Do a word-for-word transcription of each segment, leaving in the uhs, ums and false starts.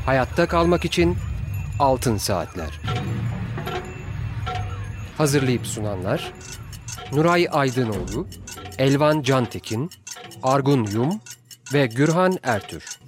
Hayatta kalmak için Altın Saatler. Hazırlayıp sunanlar Nuray Aydınoğlu, Elvan Cantekin, Argun Yum ve Gürhan Ertür.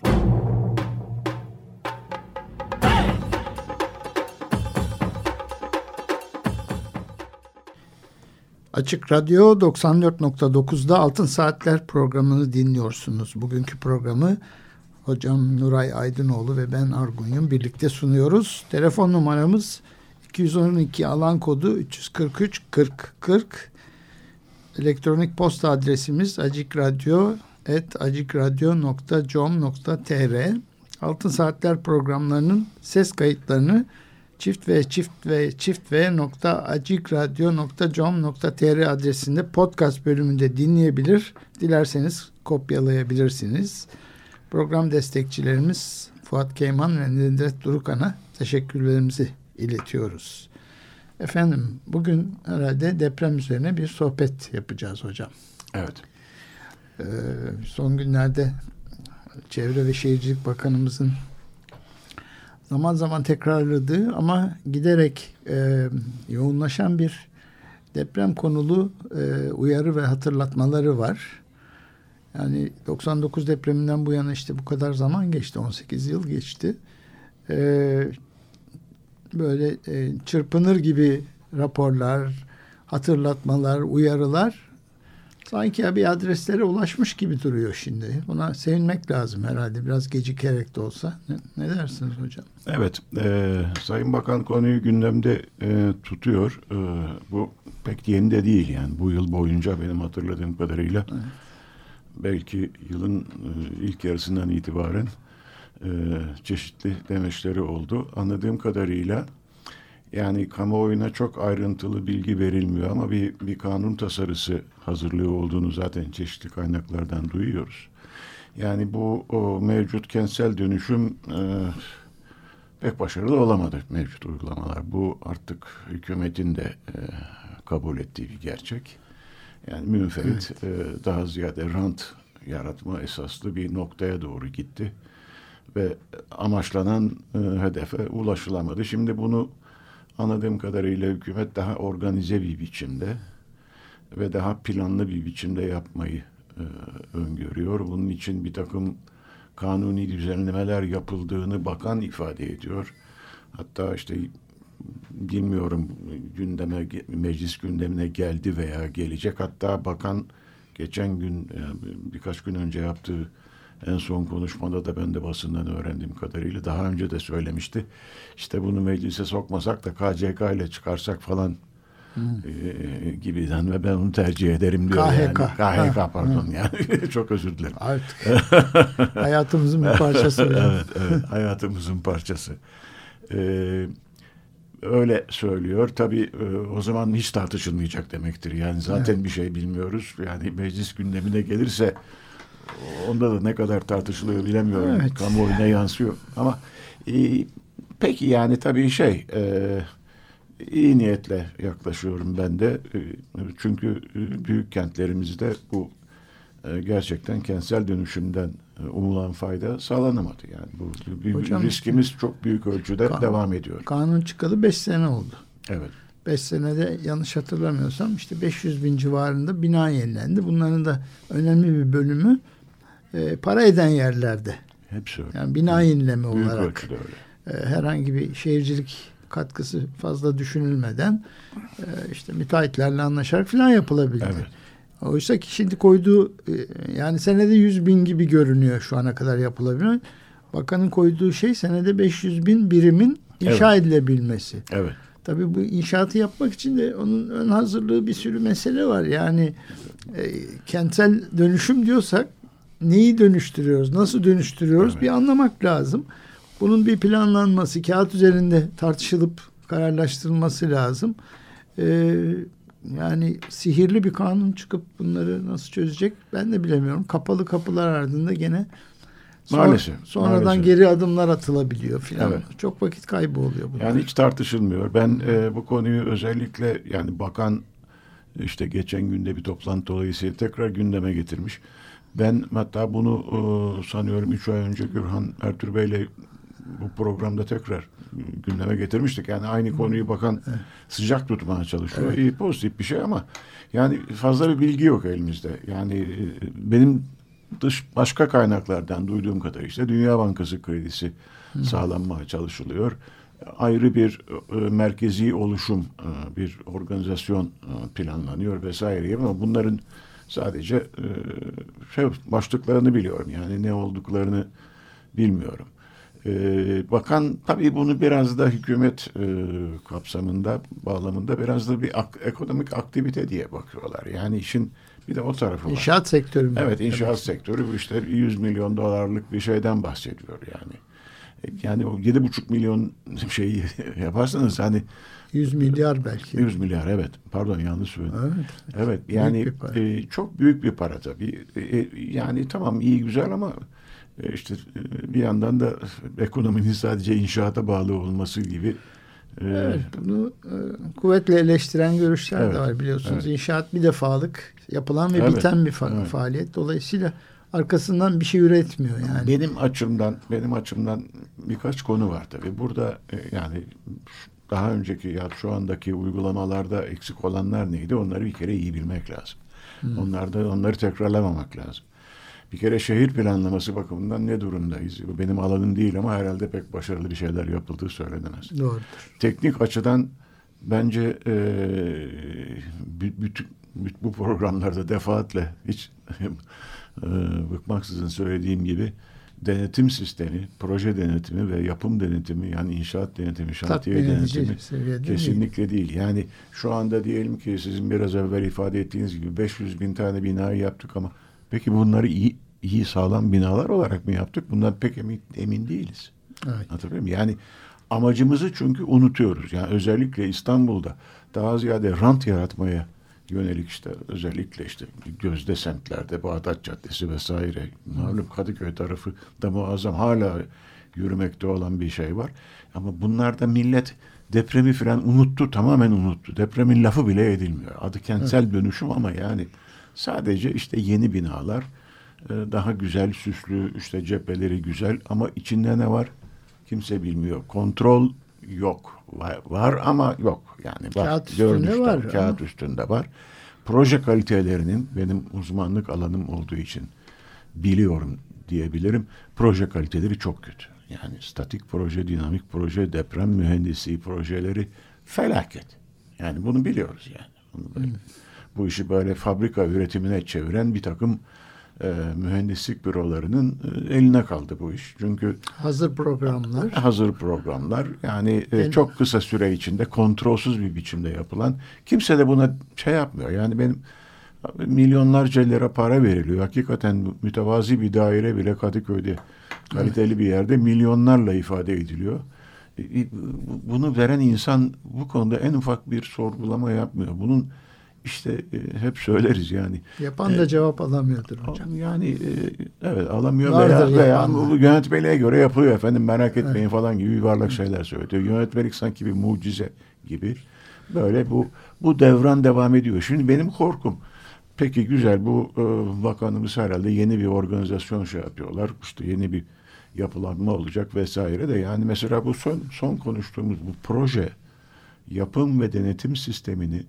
Açık Radyo doksan dört nokta dokuzda Altın Saatler programını dinliyorsunuz. Bugünkü programı hocam Nuray Aydınoğlu ve ben Argun Yum birlikte sunuyoruz. Telefon numaramız iki yüz on iki alan kodu üç yüz kırk üç kırk kırk. Elektronik posta adresimiz acikradyo at acikradyo nokta com nokta tr. Altın Saatler programlarının ses kayıtlarını çift ve çift ve çift ve nokta acikradyo nokta com nokta tr adresinde podcast bölümünde dinleyebilir. Dilerseniz kopyalayabilirsiniz. Program destekçilerimiz Fuat Keyman ve Nedret Durukan'a teşekkürlerimizi iletiyoruz. Efendim, bugün herhalde deprem üzerine bir sohbet yapacağız hocam. Evet. Ee, son günlerde Çevre ve Şehircilik Bakanımızın zaman zaman tekrarladığı ama giderek e, yoğunlaşan bir deprem konulu e, uyarı ve hatırlatmaları var. Yani doksan dokuz depreminden bu yana işte bu kadar zaman geçti. on sekiz yıl geçti. Ee, böyle e, çırpınır gibi raporlar, hatırlatmalar, uyarılar sanki bir adreslere ulaşmış gibi duruyor şimdi. Buna sevinmek lazım herhalde. Biraz gecikerek de olsa. Ne, ne dersiniz hocam? Evet. E, Sayın Bakan konuyu gündemde e, tutuyor. E, bu pek yeni de değil yani. Bu yıl boyunca benim hatırladığım kadarıyla evet. Belki yılın e, ilk yarısından itibaren e, çeşitli demeçleri oldu. Anladığım kadarıyla yani kamuoyuna çok ayrıntılı bilgi verilmiyor ama bir, bir kanun tasarısı hazırlığı olduğunu zaten çeşitli kaynaklardan duyuyoruz. Yani bu o mevcut kentsel dönüşüm e, pek başarılı olamadı mevcut uygulamalar. Bu artık hükümetin de e, kabul ettiği bir gerçek. Yani münferit evet. e, daha ziyade rant yaratma esaslı bir noktaya doğru gitti ve amaçlanan e, hedefe ulaşılamadı. Şimdi bunu anladığım kadarıyla hükümet daha organize bir biçimde ve daha planlı bir biçimde yapmayı e, öngörüyor. Bunun için bir takım kanuni düzenlemeler yapıldığını bakan ifade ediyor. Hatta işte bilmiyorum gündeme, meclis gündemine geldi veya gelecek. Hatta bakan geçen gün yani birkaç gün önce yaptığı en son konuşmada da ben de basından öğrendiğim kadarıyla daha önce de söylemişti. İşte bunu meclise sokmasak da K C K ile çıkarsak falan hmm. e, gibiden ve ben onu tercih ederim diyor. K H K. Yani. K H K pardon hmm. yani çok özür dilerim. Artık hayatımızın bir parçası. evet, evet hayatımızın parçası. Ee, öyle söylüyor. Tabii e, o zaman hiç tartışılmayacak demektir. Yani zaten evet. bir şey bilmiyoruz. Yani meclis gündemine gelirse onda da ne kadar tartışılıyor bilemiyorum. Evet. Kamuoyuna yansıyor. Ama e, peki yani tabii şey e, iyi niyetle yaklaşıyorum ben de. E, çünkü büyük kentlerimizde bu e, gerçekten kentsel dönüşümden e, umulan fayda sağlanamadı. Yani bu bir, Hocam, riskimiz çok büyük ölçüde kan, devam ediyor. Kanun çıkalı beş sene oldu. Evet. Beş senede yanlış hatırlamıyorsam işte beş yüz bin civarında bina yenilendi. Bunların da önemli bir bölümü e, para eden yerlerde. Hepsi öyle. Yani bina yenileme büyük olarak. öyle. E, herhangi bir şehircilik katkısı fazla düşünülmeden e, işte müteahhitlerle anlaşarak falan yapılabildi. Evet. Oysa ki şimdi koyduğu yani senede yüz bin gibi görünüyor şu ana kadar yapılabiliyor. Bakanın koyduğu şey senede beş yüz bin birimin inşa evet. edilebilmesi. Evet. Tabii bu inşaatı yapmak için de onun ön hazırlığı bir sürü mesele var. Yani e, kentsel dönüşüm diyorsak neyi dönüştürüyoruz, nasıl dönüştürüyoruz evet. bir anlamak lazım. Bunun bir planlanması, kağıt üzerinde tartışılıp kararlaştırılması lazım. Eee Yani sihirli bir kanun çıkıp bunları nasıl çözecek ben de bilemiyorum. Kapalı kapılar ardında gene sonra, maalesef, sonradan maalesef. geri adımlar atılabiliyor filan. Evet. Çok vakit kaybı oluyor bunlar. Yani hiç tartışılmıyor. Ben e, bu konuyu özellikle yani bakan işte geçen günde bir toplantı dolayısıyla tekrar gündeme getirmiş. Ben hatta bunu e, sanıyorum üç ay önce Gürhan Ertür Bey'le bu programda tekrar gündeme getirmiştik. Yani aynı konuyu bakan evet. sıcak tutmaya çalışıyor. Evet. İyi, pozitif bir şey ama yani fazla bir bilgi yok elimizde. Yani benim dış başka kaynaklardan duyduğum kadarıyla işte Dünya Bankası kredisi Hı. sağlanmaya çalışılıyor. Ayrı bir e, merkezi oluşum, e, bir organizasyon e, planlanıyor vesaire ama bunların sadece e, şey başlıklarını biliyorum. Yani ne olduklarını bilmiyorum. E, bakan tabii bunu biraz da hükümet e, kapsamında, bağlamında biraz da bir ak- ekonomik aktivite diye bakıyorlar. Yani işin bir de o tarafı var. İnşaat sektörü mü? Evet, inşaat evet. sektörü bu işte yüz milyon dolarlık bir şeyden bahsediyor yani. Yani o yedi buçuk milyon şeyi yaparsanız hani yüz milyar belki. yüz milyar evet. Pardon yanlış söyledim. Evet. Evet yani büyük e, çok büyük bir para tabii. E, yani tamam iyi güzel ama e, işte e, bir yandan da ekonominin sadece inşaata bağlı olması gibi. E, evet bunu e, kuvvetle eleştiren görüşler evet, de var biliyorsunuz. Evet. İnşaat bir defalık yapılan ve evet, biten bir fa- evet. faaliyet. Dolayısıyla arkasından bir şey üretmiyor yani. Benim açımdan benim açımdan birkaç konu var tabii. Burada e, yani daha önceki ya şu andaki uygulamalarda eksik olanlar neydi? Onları bir kere iyi bilmek lazım. Hmm. Onlarda onları tekrarlamamak lazım. Bir kere şehir planlaması bakımından ne durumdayız? Bu benim alanım değil ama herhalde pek başarılı bir şeyler yapıldığı söylenemez. Doğrudur. Teknik açıdan bence e, bütün bu programlarda defaatle hiç e, bıkmaksızın söylediğim gibi denetim sistemi, proje denetimi ve yapım denetimi yani inşaat denetimi, şantiye denetimi kesinlikle değil. değil. Yani şu anda diyelim ki sizin biraz evvel ifade ettiğiniz gibi beş yüz bin tane binayı yaptık ama peki bunları iyi, iyi sağlam binalar olarak mı yaptık? Bundan pek emin, emin değiliz. Evet. Hatırlıyor musun? Yani amacımızı çünkü unutuyoruz. Yani özellikle İstanbul'da daha ziyade rant yaratmaya yönelik işte özellikle işte gözde semtlerde Bağdat Caddesi vesaire malum Kadıköy tarafı da muazzam hala yürümekte olan bir şey var. Ama bunlarda millet depremi falan unuttu, tamamen unuttu. Depremin lafı bile edilmiyor. Adı kentsel evet. dönüşüm ama yani sadece işte yeni binalar daha güzel süslü işte cepheleri güzel ama içinde ne var? Kimse bilmiyor. Kontrol yok. Var, var ama yok. Yani var. Kağıt üstünde var. Kağıt ama. üstünde var. Proje kalitelerinin benim uzmanlık alanım olduğu için biliyorum diyebilirim. Proje kaliteleri çok kötü. Yani statik proje, dinamik proje, deprem mühendisliği projeleri felaket. Yani bunu biliyoruz yani. Bunu böyle, hmm. Bu işi böyle fabrika üretimine çeviren bir takım E, mühendislik bürolarının e, eline kaldı bu iş. Çünkü hazır programlar. Hazır programlar yani e, çok kısa süre içinde kontrolsüz bir biçimde yapılan. Kimse de buna şey yapmıyor. Yani benim milyonlarca lira para veriliyor. Hakikaten mütevazi bir daire bile Kadıköy'de kaliteli evet. bir yerde milyonlarla ifade ediliyor. E, bunu veren insan bu konuda en ufak bir sorgulama yapmıyor. Bunun İşte e, hep söyleriz yani. Yapan da e, cevap alamıyordur hocam. Yani e, evet alamıyor Vardır veya, veya bu yönetmeliğe göre yapılıyor efendim merak etmeyin evet. falan gibi yuvarlak şeyler söylüyor. Yönetmelik sanki bir mucize gibi. Böyle bu bu devran devam ediyor. Şimdi benim korkum peki güzel bu e, bakanımız herhalde yeni bir organizasyon şey yapıyorlar. İşte yeni bir yapılanma olacak vesaire de yani mesela bu son, son konuştuğumuz bu proje yapım ve denetim sistemini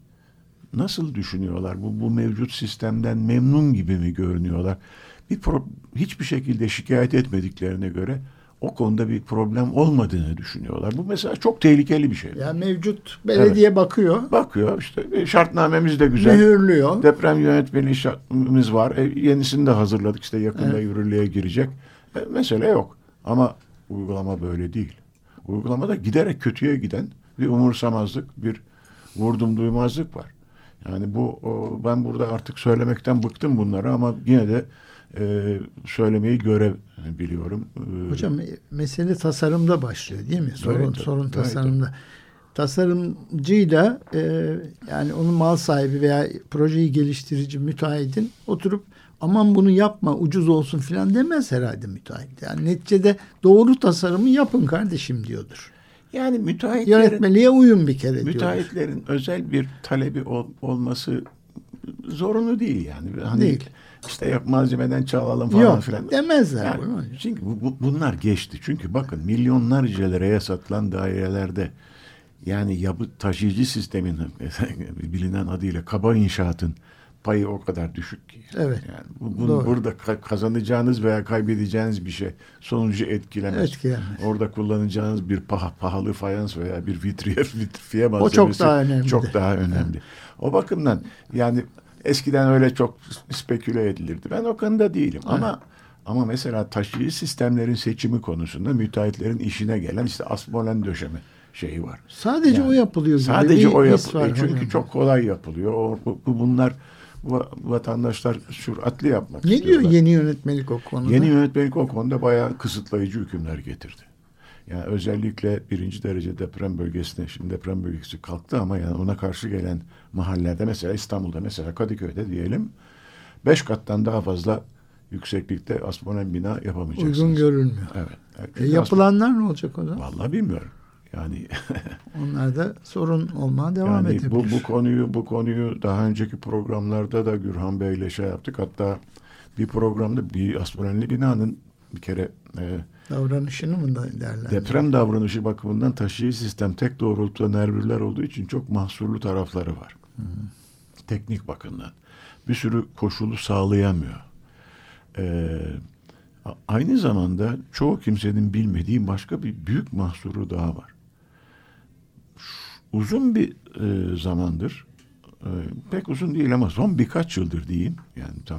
nasıl düşünüyorlar? Bu, bu mevcut sistemden memnun gibi mi görünüyorlar? Bir pro, hiçbir şekilde şikayet etmediklerine göre o konuda bir problem olmadığını düşünüyorlar. Bu mesela çok tehlikeli bir şey. Yani mevcut belediye evet. bakıyor. Bakıyor işte şartnamemiz de güzel. Mühürlüyor. Deprem yönetmeliği şartnamemiz var. E, yenisini de hazırladık işte yakında evet. yürürlüğe girecek. E, mesele yok. Ama uygulama böyle değil. Uygulamada giderek kötüye giden bir umursamazlık, bir vurdum duymazlık var. Yani bu o, ben burada artık söylemekten bıktım bunları ama yine de e, söylemeyi görev biliyorum. Hocam mesele tasarımda başlıyor değil mi? Sorun evet, sorun evet, tasarımda. Evet. Tasarımcıyla e, yani onun mal sahibi veya projeyi geliştirici müteahhitin oturup aman bunu yapma ucuz olsun filan demez herhalde müteahhit. Yani neticede doğru tasarımı yapın kardeşim diyordur. Yani müteahhitlerin yönetmeliğe uyun bir kere müteahhitlerin diyoruz. Özel bir talebi ol, olması zorunlu değil yani. Hani değil. İşte yok malzemeden çalalım falan yok, filan. demezler. Yani, çünkü bu, bu, bunlar geçti. Çünkü bakın milyonlarca liraya satılan dairelerde yani yapı taşıyıcı sistemin bilinen adıyla kaba inşaatın payı o kadar düşük ki. Evet. Yani bu, bu, burada kazanacağınız veya kaybedeceğiniz bir şey sonucu etkilemez. Etkilemez. Orada kullanacağınız bir paha, pahalı fayans veya bir vitriye, vitrifiye malzemesi o çok daha önemli. Çok daha önemli. O bakımdan yani eskiden öyle çok speküle edilirdi. Ben o konuda değilim. Evet. Ama ama mesela taşıyıcı sistemlerin seçimi konusunda müteahhitlerin işine gelen işte asmolen döşeme şeyi var. Sadece yani, o yapılıyor. Sadece o yapılıyor. Çünkü yani. Çok kolay yapılıyor. O, bu, bunlar bu, vatandaşlar süratli yapmak ne istiyorlar. Ne diyor yeni yönetmelik o konuda? Yeni yönetmelik o konuda bayağı kısıtlayıcı hükümler getirdi. Yani özellikle birinci derece deprem bölgesine, şimdi deprem bölgesi kalktı ama yani ona karşı gelen mahallelerde mesela İstanbul'da mesela Kadıköy'de diyelim beş kattan daha fazla yükseklikte asmolen bina yapamayacaksınız. Uygun görülmüyor. Evet. E, yapılanlar ne olacak o zaman? Vallahi bilmiyorum. Yani onlarda sorun olmaya devam yani edebilir. Bu, bu konuyu bu konuyu daha önceki programlarda da Gürhan Bey'le şey yaptık. Hatta bir programda bir asmolenli binanın bir kere e, davranışını mı değerlendirdiniz? Deprem davranışı bakımından taşıyıcı sistem tek doğrultuda nervürler olduğu için çok mahsurlu tarafları var. Hı. Teknik bakımdan. Bir sürü koşulu sağlayamıyor. Ee, aynı zamanda çoğu kimsenin bilmediği başka bir büyük mahsuru daha var. Uzun bir e, zamandır, e, pek uzun değil ama son birkaç yıldır diyeyim, yani tam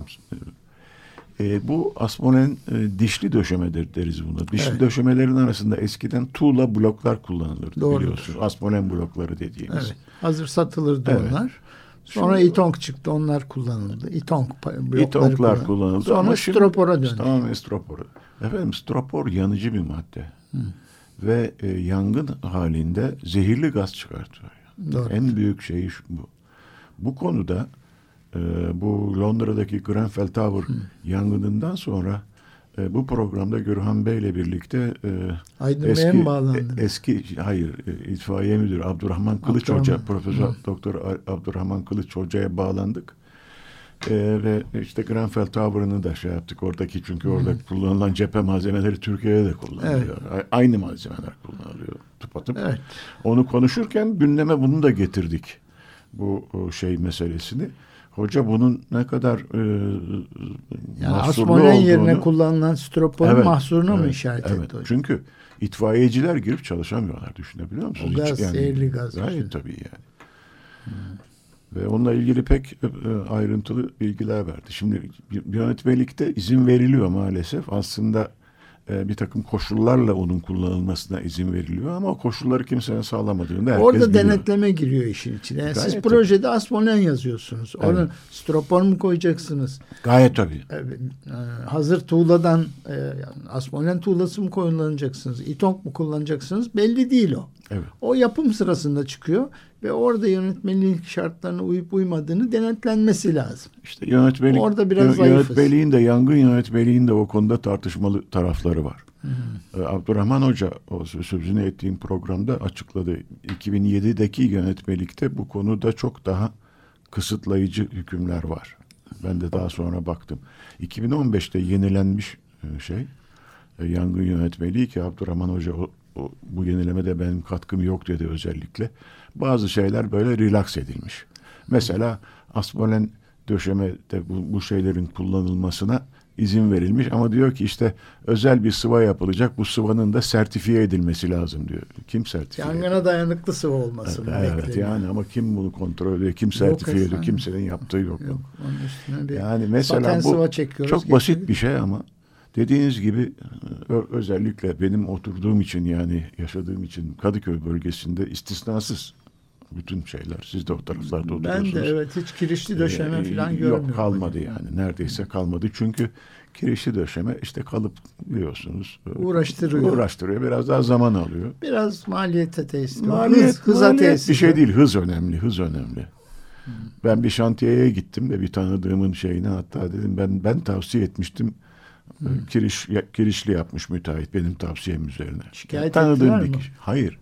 e, bu asmolen e, dişli döşemedir deriz buna. Dişli evet. döşemelerin arasında eskiden tuğla bloklar kullanılırdı. Doğrudur. Biliyorsunuz. Asmolen blokları dediğimiz. Evet. Hazır satılırdı evet. onlar. Sonra şimdi, İtonk çıktı, onlar kullanıldı. İtonk blokları İtonklar kullanıldı. kullanıldı. Sonra ama stropora döndü. Tamamen stropora. Efendim stropor yanıcı bir madde. Hı. Ve e, yangın halinde zehirli gaz çıkartıyor. Doğru. En büyük şey şu, bu. Bu konuda e, bu Londra'daki Grenfell Tower Hı. yangınından sonra e, bu programda Gürhan Bey'le birlikte e, eski e, eski hayır e, itfaiye müdürü Abdurrahman Kılıç Abdurrahman. Hoca, Profesör Hı. Doktor Abdurrahman Kılıç Hoca'ya bağlandık. Ee, ve işte Grenfell Tower'ını da şey yaptık oradaki çünkü orada hmm. kullanılan cephe malzemeleri Türkiye'de de kullanılıyor. Evet. Aynı malzemeler kullanılıyor tıpatıp. Evet. Onu konuşurken gündeme bunu da getirdik. Bu şey meselesini. Hoca bunun ne kadar e, yani asmolen yerine kullanılan stroporun evet, mahsuruna evet, mı işaret evet. etti hocam? Çünkü itfaiyeciler girip çalışamıyorlar, düşünebiliyor musunuz? O gaz, yani, zehirli gaz. Gayet tabii yani. Hmm. Ve onunla ilgili pek e, ayrıntılı bilgiler verdi. Şimdi yönetmelikte izin veriliyor maalesef. Aslında e, bir takım koşullarla onun kullanılmasına izin veriliyor ama o koşulları kimsenin sağlamadığını herkes orada biliyor. Denetleme giriyor işin içine. Yani siz projede tabii. asmolen yazıyorsunuz. Evet. Onun stropor mu koyacaksınız? Gayet tabii. E, e, hazır tuğladan e, yani asmolen tuğlası mı kullanacaksınız? İtonk mu kullanacaksınız? Belli değil o. Evet. O yapım sırasında çıkıyor ve orada yönetmeliğin şartlarına uyup uymadığını denetlenmesi lazım. İşte yönetmelik, orada biraz yönetmeliğin de yangın yönetmeliğin de o konuda tartışmalı tarafları var. Ee, Abdurrahman Hoca o sözünü ettiğim programda açıkladı. iki bin yedideki yönetmelikte bu konuda çok daha kısıtlayıcı hükümler var. Ben de daha sonra baktım. iki bin on beşte yenilenmiş şey yangın yönetmeliği ki Abdurrahman Hoca o O, bu yenilemede benim katkım yok dedi özellikle. Bazı şeyler böyle relax edilmiş. Mesela asmolen döşemede bu, bu şeylerin kullanılmasına izin verilmiş ama diyor ki işte özel bir sıva yapılacak. Bu sıvanın da sertifiye edilmesi lazım diyor. Kim sertifiye ediyor? Yangına dayanıklı sıva olması mı? Evet, evet yani ama kim bunu kontrol ediyor? Kim sertifiye ediyor? Kimsenin yaptığı yok. Yok onun üstüne bir yani mesela bu çok basit bir şey ama dediğiniz gibi özellikle benim oturduğum için yani yaşadığım için Kadıköy bölgesinde istisnasız bütün şeyler. Siz de o taraflarda oturuyorsunuz. Ben de evet hiç kirişli döşeme ee, falan görmüyorum. Yok kalmadı yani neredeyse kalmadı. Çünkü kirişli döşeme işte kalıp biliyorsunuz. Uğraştırıyor. Uğraştırıyor. Biraz daha zaman alıyor. Biraz maliyete tesis. Maliyet, hız, hıza maliyet tesis. Bir şey değil. Hız önemli. Hız önemli. Hmm. Ben bir şantiyeye gittim de bir tanıdığımın şeyine hatta dedim ben ben tavsiye etmiştim. Hmm. Kiriş, kirişli yapmış müteahhit benim tavsiyem üzerine. Şikayet tanıdığım ettiler bir mi? kişi. Hayır.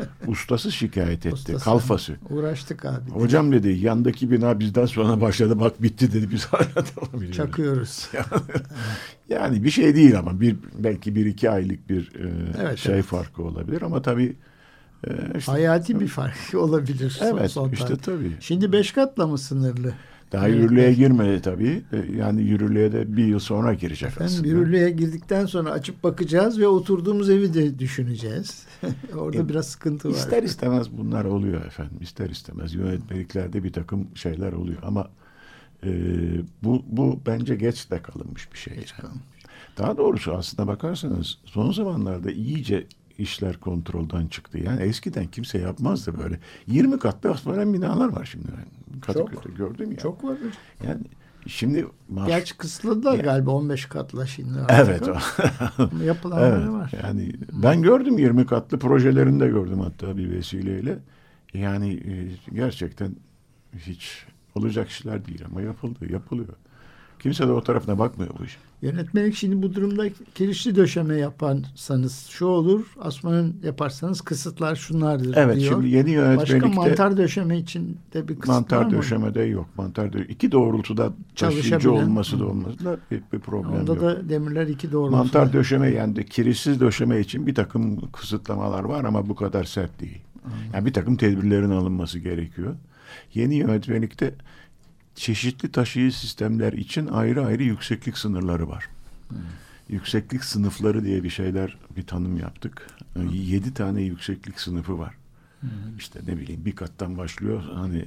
Ustası şikayet etti. Ustası. Kalfası. Uğraştık abi. Hocam dedi yandaki bina bizden sonra başladı. Bak bitti dedi. Biz hala devam ediyoruz. Çakıyoruz. Yani bir şey değil ama bir belki bir iki aylık bir e, evet, şey evet. farkı olabilir ama tabii e, işte, hayati bir fark olabilir. Evet son, son işte tarih. tabii. Şimdi beş katla mı sınırlı? Daha evet, yürürlüğe evet. girmedi tabii. E, yani yürürlüğe de bir yıl sonra girecek Efendim, aslında. yürürlüğe girdikten sonra açıp bakacağız ve oturduğumuz evi de düşüneceğiz. Orada e, biraz sıkıntı var. İster istemez bunlar oluyor efendim. İster istemez yönetmeliklerde bir takım şeyler oluyor ama e, bu bu bence geç de kalınmış bir şey. Geç Yani. kalınmış. Daha doğrusu aslında bakarsanız son zamanlarda iyice işler kontrolden çıktı. Yani eskiden kimse yapmazdı böyle. yirmi katlı asfalt binalar var şimdi. Kadıköy'de gördüm ya. Çok var. Yani şimdi maaş... Gerçi kısıtladılar ya. galiba on beş katla şimdi. Evet. Ama yapılanları evet. var. Yani ben gördüm yirmi katlı projelerini de gördüm hatta bir vesileyle. Yani e, gerçekten hiç olacak işler değil ama yapıldı, yapılıyor. Kimse de o tarafına bakmıyor bu iş. Yönetmelik şimdi bu durumda kirişli döşeme yaparsanız şu olur, asmanın yaparsanız kısıtlar şunlardır evet, diyor. şimdi yeni yönetmelikte başka mantar döşeme için de bir kısıt mantar var mı? döşemede yok. Mantar dö- iki doğrultuda taşıyıcı olması da olması da bir, bir problem Onda yok. da demirler iki doğrultuda. Mantar döşeme yani de kirişsiz döşeme için bir takım kısıtlamalar var ama bu kadar sert değil. Hmm. Yani bir takım tedbirlerin alınması gerekiyor. Yeni yönetmelikte çeşitli taşıyıcı sistemler için ayrı ayrı yükseklik sınırları var. Hmm. Yükseklik sınıfları diye bir şeyler, bir tanım yaptık. Hmm. Yedi tane yükseklik sınıfı var. Hmm. İşte ne bileyim bir kattan başlıyor hani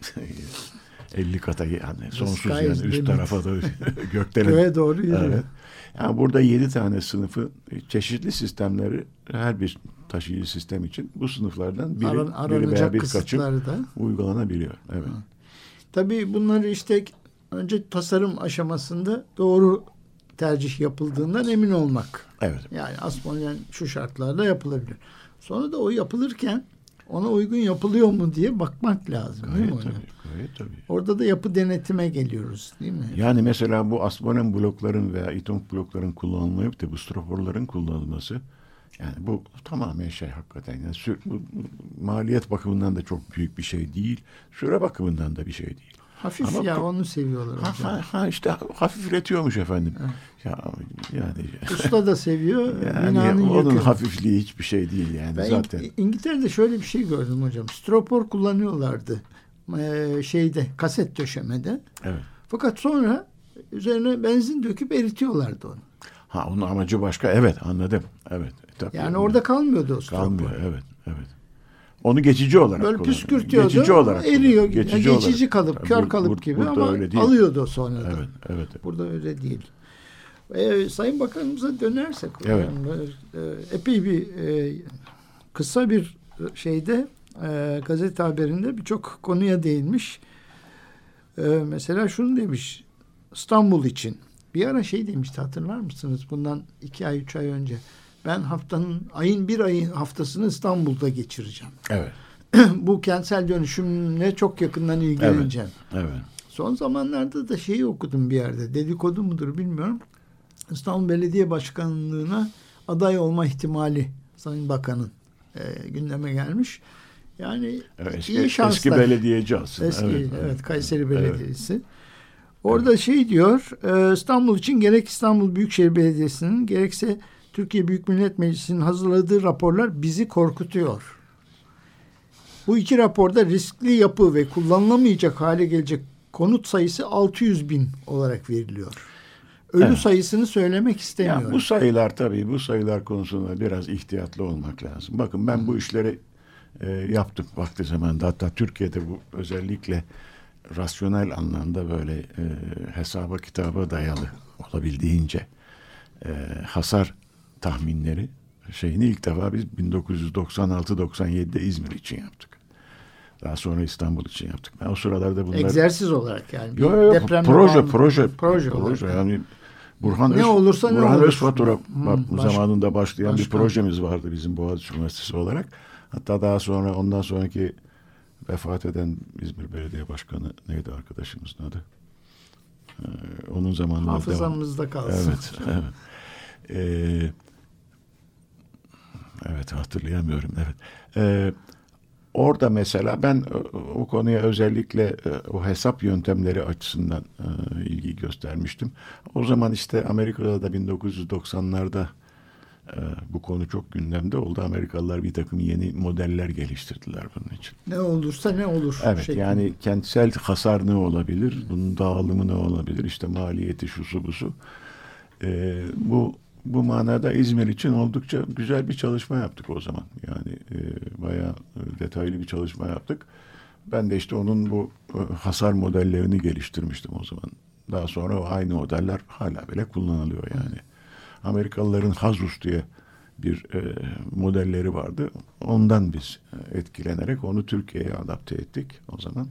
elli kata yani sonsuz yani üst tarafa da gökten göğe doğru yürüyor. Evet. Yani burada yedi tane sınıfı çeşitli sistemleri her bir taşıyıcı sistem için bu sınıflardan biri, Aran, biri veya birkaçı da uygulanabiliyor. Evet. Hı. Tabii bunları işte önce tasarım aşamasında doğru tercih yapıldığından emin olmak. Evet. Yani asmalyen şu şartlarda yapılabilir. Sonra da o yapılırken ona uygun yapılıyor mu diye bakmak lazım. Gayet değil mi? tabii, gayet tabii. Orada da yapı denetime geliyoruz değil mi? Yani mesela bu asmalyen blokların veya itonk blokların kullanılmayıp da bu stroforların kullanılması yani bu tamamen şey hakikaten yani sür, bu, bu, maliyet bakımından da çok büyük bir şey değil. Süre bakımından da bir şey değil. Hafif ama ya onu seviyorlar ha, hocam. ha, ha işte hafifletiyormuş efendim. Evet. Ya yani usta da seviyor. Yani binanın onun yükü. hafifliği hiçbir şey değil yani ben zaten. İng- İngiltere'de şöyle bir şey gördüm hocam. Stropor kullanıyorlardı. Ee, şeyde kaset döşemede. Evet. Fakat sonra üzerine benzin döküp eritiyorlardı onu. Ha onun amacı başka. Evet anladım. Evet. Tabii yani yani. orada kalmıyordu o stropor. Kalmıyor. Evet. Evet. Onu geçici olarak böyle kullanıyor. püskürtüyordu. Geçici olarak eriyor. Geçici, yani geçici olarak. kalıp, kör Bur, kalıp bur, gibi ama öyle değil. alıyordu sonra da. Evet, evet, evet. Burada öyle değil. Ee, Sayın Bakanımıza dönersek evet. yani, e, epey bir e, kısa bir şeyde e, gazete haberinde birçok konuya değinmiş. E, mesela şunu demiş İstanbul için. Bir ara şey demişti hatırlar mısınız? Bundan iki ay, üç ay önce. Ben haftanın, ayın bir ayın haftasını İstanbul'da geçireceğim. Evet. Bu kentsel dönüşümle çok yakından ilgileneceğim. Evet. Evet. Son zamanlarda da şeyi okudum bir yerde. Dedikodu mudur bilmiyorum. İstanbul Belediye Başkanlığı'na aday olma ihtimali Sayın Bakan'ın e, gündeme gelmiş. Yani evet, eski, iyi şanslar. Eski belediyeci aslında. Eski, evet, evet Kayseri evet. Belediyesi. Orada evet. şey diyor, e, İstanbul için gerek İstanbul Büyükşehir Belediyesi'nin gerekse Türkiye Büyük Millet Meclisi'nin hazırladığı raporlar bizi korkutuyor. Bu iki raporda riskli yapı ve kullanılamayacak hale gelecek konut sayısı altı yüz bin olarak veriliyor. Ölü evet. sayısını söylemek istemiyorum. Ya bu sayılar tabii bu sayılar konusunda biraz ihtiyatlı olmak lazım. Bakın ben hmm. bu işleri e, yaptım vakti zamanında. Hatta Türkiye'de bu özellikle rasyonel anlamda böyle e, hesaba kitaba dayalı olabildiğince e, hasar tahminleri şeyini ilk defa biz bin dokuz yüz doksan altı doksan yedi'de İzmir için yaptık. Daha sonra İstanbul için yaptık. Ben o sıralarda bunlar... Egzersiz olarak yani. Yok yok proje, bağlı, proje proje. Proje yani Burhan ne Öz, olursa ne Burhan olur. Özfatura Hmm, zamanında başlayan başkan. bir projemiz vardı bizim Boğaziçi Üniversitesi olarak. Hatta daha sonra ondan sonraki vefat eden İzmir Belediye Başkanı neydi arkadaşımızın adı? Ee, onun zamanında hafızamızda kalsın. Evet, evet. Ee, Evet, hatırlayamıyorum. Evet. Ee, orada mesela ben o konuya özellikle o hesap yöntemleri açısından e, ilgi göstermiştim. O zaman işte Amerika'da da bin dokuz yüz doksanlarda e, bu konu çok gündemde oldu. Amerikalılar bir takım yeni modeller geliştirdiler bunun için. Ne olursa ne olur. Evet, şeklinde. yani kentsel hasar ne olabilir? Bunun dağılımı ne olabilir? İşte maliyeti, şusu busu. Ee, bu bu manada İzmir için oldukça güzel bir çalışma yaptık o zaman. Yani e, bayağı detaylı bir çalışma yaptık. Ben de işte onun bu e, hasar modellerini geliştirmiştim o zaman. Daha sonra o aynı modeller hala bile kullanılıyor yani. Amerikalıların Hazus diye bir e, modelleri vardı. Ondan biz e, etkilenerek onu Türkiye'ye adapte ettik o zaman.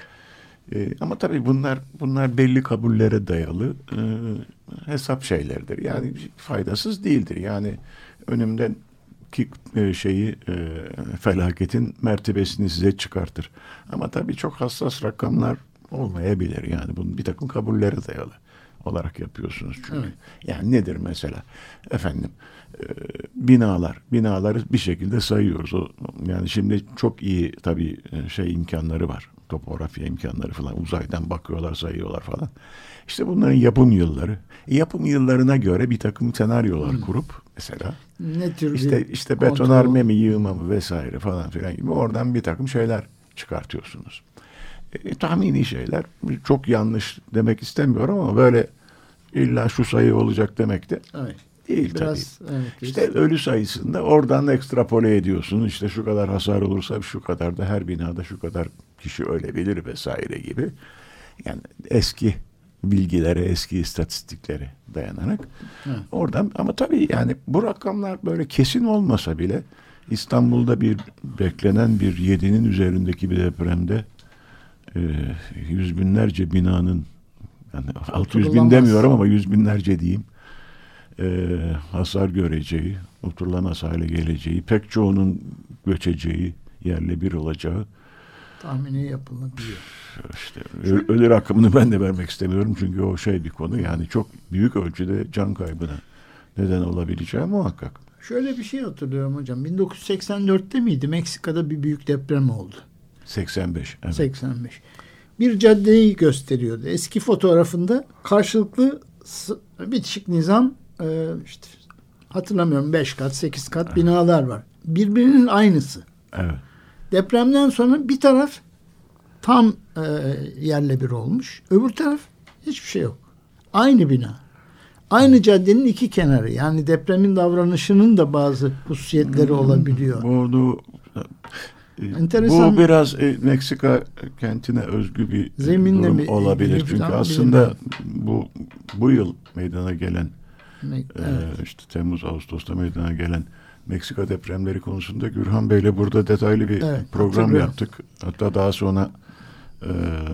E, ama tabii bunlar bunlar belli kabullere dayalı e, hesap şeyleridir. Yani faydasız değildir. Yani önümden ki e, şeyi e, felaketin mertebesini size çıkartır. Ama tabii çok hassas rakamlar olmayabilir. Yani bunun bir takım kabullere dayalı olarak yapıyorsunuz çünkü. Evet. Yani nedir mesela? Efendim e, binalar. Binaları bir şekilde sayıyoruz. O, yani şimdi çok iyi tabii şey imkanları var. Topografya imkanları falan. Uzaydan bakıyorlar, sayıyorlar falan. İşte bunların yapım yılları. E, yapım yıllarına göre bir takım senaryolar Hı. kurup mesela ne tür işte işte betonarme mi, yığma mı vesaire falan filan gibi oradan bir takım şeyler çıkartıyorsunuz. E, tahmini şeyler. Çok yanlış demek istemiyorum ama böyle illa şu sayı olacak demek de evet. değil Biraz, tabii. Evet, işte biz... ölü sayısında oradan ekstrapole ediyorsunuz. İşte şu kadar hasar olursa şu kadar da her binada şu kadar kişi ölebilir vesaire gibi. Yani eski bilgilere, eski istatistiklere dayanarak evet. oradan ama tabii yani bu rakamlar böyle kesin olmasa bile İstanbul'da bir beklenen bir yedinin üzerindeki bir depremde e, yüz binlerce binanın yani altı yüz bin demiyorum ama yüz binlerce diyeyim e, hasar göreceği, oturulamaz hale geleceği, pek çoğunun göçeceği, yerle bir olacağı tahmini yapılabiliyor. İşte ölü rakamını ben de vermek istemiyorum çünkü o şey bir konu yani çok büyük ölçüde can kaybına neden olabileceği muhakkak. Şöyle bir şey hatırlıyorum hocam. bin dokuz yüz seksen dörtte miydi? Meksika'da bir büyük deprem oldu. seksen beş. Evet. seksen beş. Bir caddeyi gösteriyordu. Eski fotoğrafında karşılıklı bitişik nizam işte hatırlamıyorum beş kat, sekiz kat evet. binalar var. Birbirinin aynısı. Evet. Depremden sonra bir taraf tam e, yerle bir olmuş. Öbür taraf hiçbir şey yok. Aynı bina. Aynı caddenin iki kenarı. Yani depremin davranışının da bazı hususiyetleri olabiliyor. Bunu Enteresan. Bu biraz e, Meksika kentine özgü bir Zeminle durum mi, olabilir. Çünkü aslında bu bu yıl meydana gelen evet. e, işte Temmuz Ağustos'ta meydana gelen Meksika depremleri konusunda Gürhan Bey'le burada detaylı bir evet, program yaptık. Hatta daha sonra e,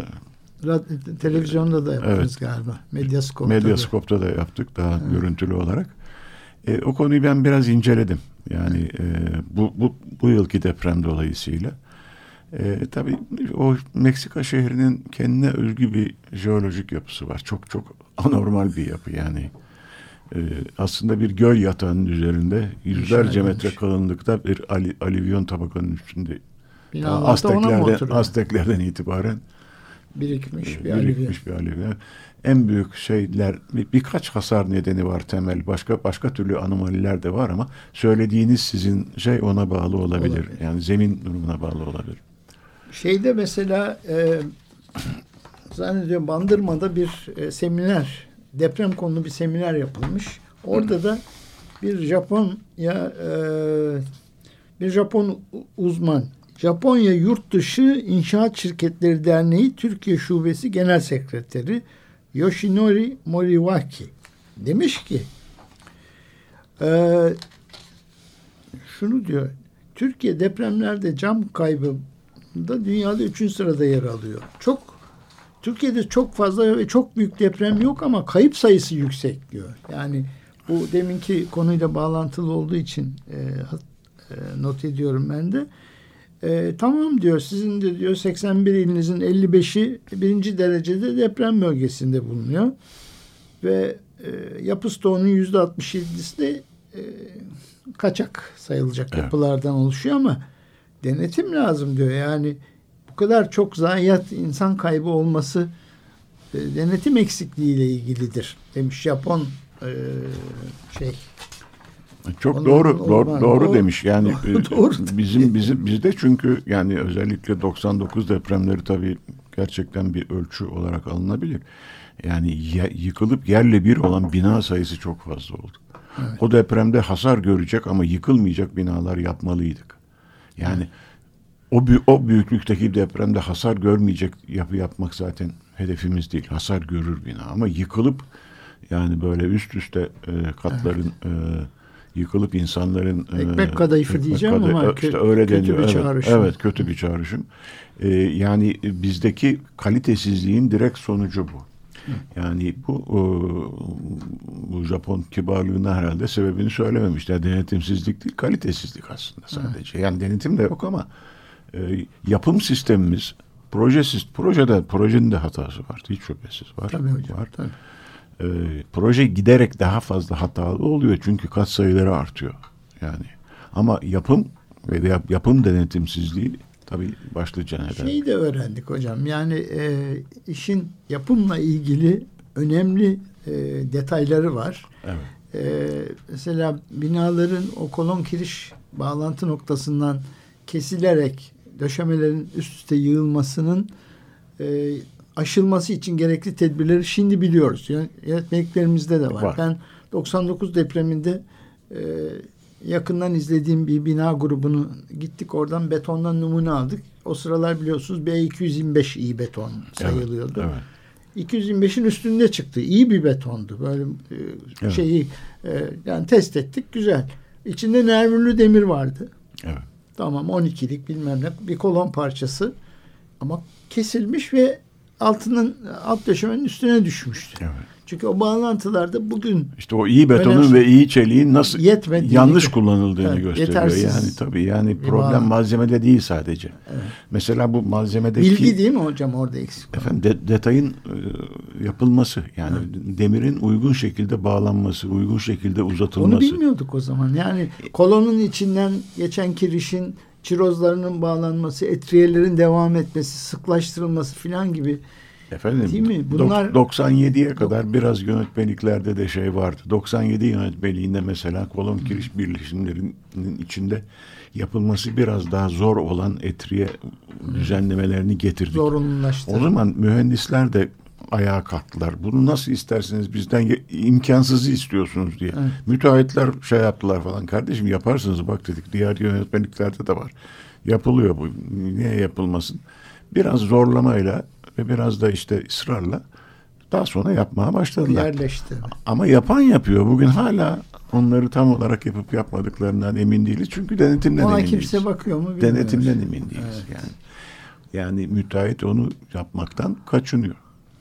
Radyo, televizyonda da yaparız evet, galiba. Medyaskop'ta, Medyaskop'ta da. da yaptık daha evet. görüntülü olarak. E, o konuyu ben biraz inceledim. Yani e, bu, bu bu yılki deprem dolayısıyla. E, tabii o Meksika şehrinin kendine özgü bir jeolojik yapısı var. Çok çok anormal bir yapı yani. E, aslında bir göl yatağının üzerinde yüzlerce metre kalınlıkta bir ali, alüvyon tabakanın üstünde. Azteklerden, Azteklerden itibaren birikmiş bir birikmiş bir alüvyon. En büyük şeyler bir, birkaç hasar nedeni var temel. Başka başka türlü anomaliler de var ama söylediğiniz sizin şey ona bağlı olabilir. olabilir. Yani zemin durumuna bağlı olabilir. Şeyde mesela e, zannediyorum Bandırma'da bir e, seminer, deprem konulu bir seminer yapılmış. Orada da bir Japonya e, bir Japon uzman, Japonya Yurt Dışı İnşaat Şirketleri Derneği Türkiye Şubesi Genel Sekreteri Yoshinori Moriwaki demiş ki e, şunu diyor, Türkiye depremlerde can kaybında dünyada üçüncü sırada yer alıyor. Çok Türkiye'de çok fazla ve çok büyük deprem yok ama kayıp sayısı yüksek diyor. Yani bu deminki konuyla bağlantılı olduğu için e, e, not ediyorum ben de. E, tamam diyor, sizin de diyor seksen bir ilinizin elli beşi birinci derecede deprem bölgesinde bulunuyor ve e, yapı stoğunun yüzde altmış yedisi de e, kaçak sayılacak Evet. yapılardan oluşuyor ama denetim lazım diyor. Yani bu kadar çok zayiat, insan kaybı olması e, denetim eksikliğiyle ilgilidir demiş Japon e, şey. Çok Onun doğru doğru, orman- doğru o- demiş. Yani doğru, e, doğru. bizim bizim bizde çünkü yani özellikle doksan dokuz depremleri tabii gerçekten bir ölçü olarak alınabilir. Yani ye- yıkılıp yerle bir olan bina sayısı çok fazla oldu. Evet. O depremde hasar görecek ama yıkılmayacak binalar yapmalıydık. Yani o bü- o büyüklükteki depremde hasar görmeyecek yapı yapmak zaten hedefimiz değil. Hasar görür bina ama yıkılıp yani böyle üst üste e, katların e, yıkılıp insanların e, Ekmek kadayıfı ekmek diyeceğim ama kadayı- kö- işte öyle kötü deniyor. bir Evet, çağrışım. evet, kötü bir çağrışım. E, yani bizdeki kalitesizliğin direkt sonucu bu. Yani bu e, bu Japon kibarlığına herhalde sebebini söylememişler. Denetimsizlik değil, kalitesizlik aslında sadece. Yani denetim de yok ama e, yapım sistemimiz, projesiz, projede projenin de hatası var. Hiç şüphesiz var. Tabii hocam. Var. Tabii. E, proje giderek daha fazla hatalı oluyor çünkü kat sayıları artıyor. Yani ama yapım ve yap, yapım denetimsizliği tabii başlıca neden. Şeyi de öğrendik hocam. Yani e, işin yapımla ilgili önemli e, detayları var. Evet. E, mesela binaların o kolon kiriş bağlantı noktasından kesilerek döşemelerin üst üste yığılmasının e, aşılması için gerekli tedbirleri şimdi biliyoruz. Yön- Yönetmeliklerimizde de var. Var. Ben doksan dokuz depreminde e, yakından izlediğim bir bina grubunu gittik, oradan betondan numune aldık. O sıralar biliyorsunuz B iki yüz yirmi beş iyi beton sayılıyordu. Evet, evet. iki yüz yirmi beşin üstünde çıktı. İyi bir betondu. Böyle e, Evet. şeyi e, yani test ettik. Güzel. İçinde nervürlü demir vardı. Evet. Tamam, on ikilik bilmem ne bir kolon parçası ama kesilmiş ve altının alt döşemenin üstüne düşmüştü. Evet. Çünkü o bağlantılarda bugün İşte o iyi betonun Önemli. ve iyi çeliğin nasıl Yetmediğini- yanlış kullanıldığını Evet, gösteriyor. yetersiz Yani tabii yani bir problem bağlantı. malzemede değil sadece. Evet. Mesela bu malzemedeki bilgi değil mi hocam orada eksik? efendim de- detayın e, yapılması yani demirin uygun şekilde bağlanması, uygun şekilde uzatılması. Onu bilmiyorduk o zaman. Yani kolonun içinden geçen kirişin çirozlarının bağlanması, etriyelerin devam etmesi, sıklaştırılması filan gibi. Efendim, Değil mi? dok- Bunlar- doksan yediye kadar biraz yönetmeliklerde de şey vardı. doksan yedi yönetmeliğinde mesela kolon kiriş birleşimlerinin içinde yapılması biraz daha zor olan etriye düzenlemelerini getirdik. Zorunlulaştı. O zaman mühendisler de ayağa kalktılar. Bunu nasıl isterseniz bizden ye- imkansızı istiyorsunuz diye. Evet. Müteahhitler şey yaptılar falan. Kardeşim yaparsınız bak dedik. Diğer yönetmeliklerde de var. Yapılıyor bu. Niye yapılmasın? Biraz zorlamayla ve biraz da işte ısrarla daha sonra yapmaya başladılar. Yerleşti. Ama yapan yapıyor. Bugün hala onları tam olarak yapıp yapmadıklarından emin değiliz. Çünkü denetimden Ona emin kimse değiliz. bakıyor mu bilmiyoruz. Denetimden emin değiliz Evet. yani. Yani müteahhit onu yapmaktan kaçınıyor.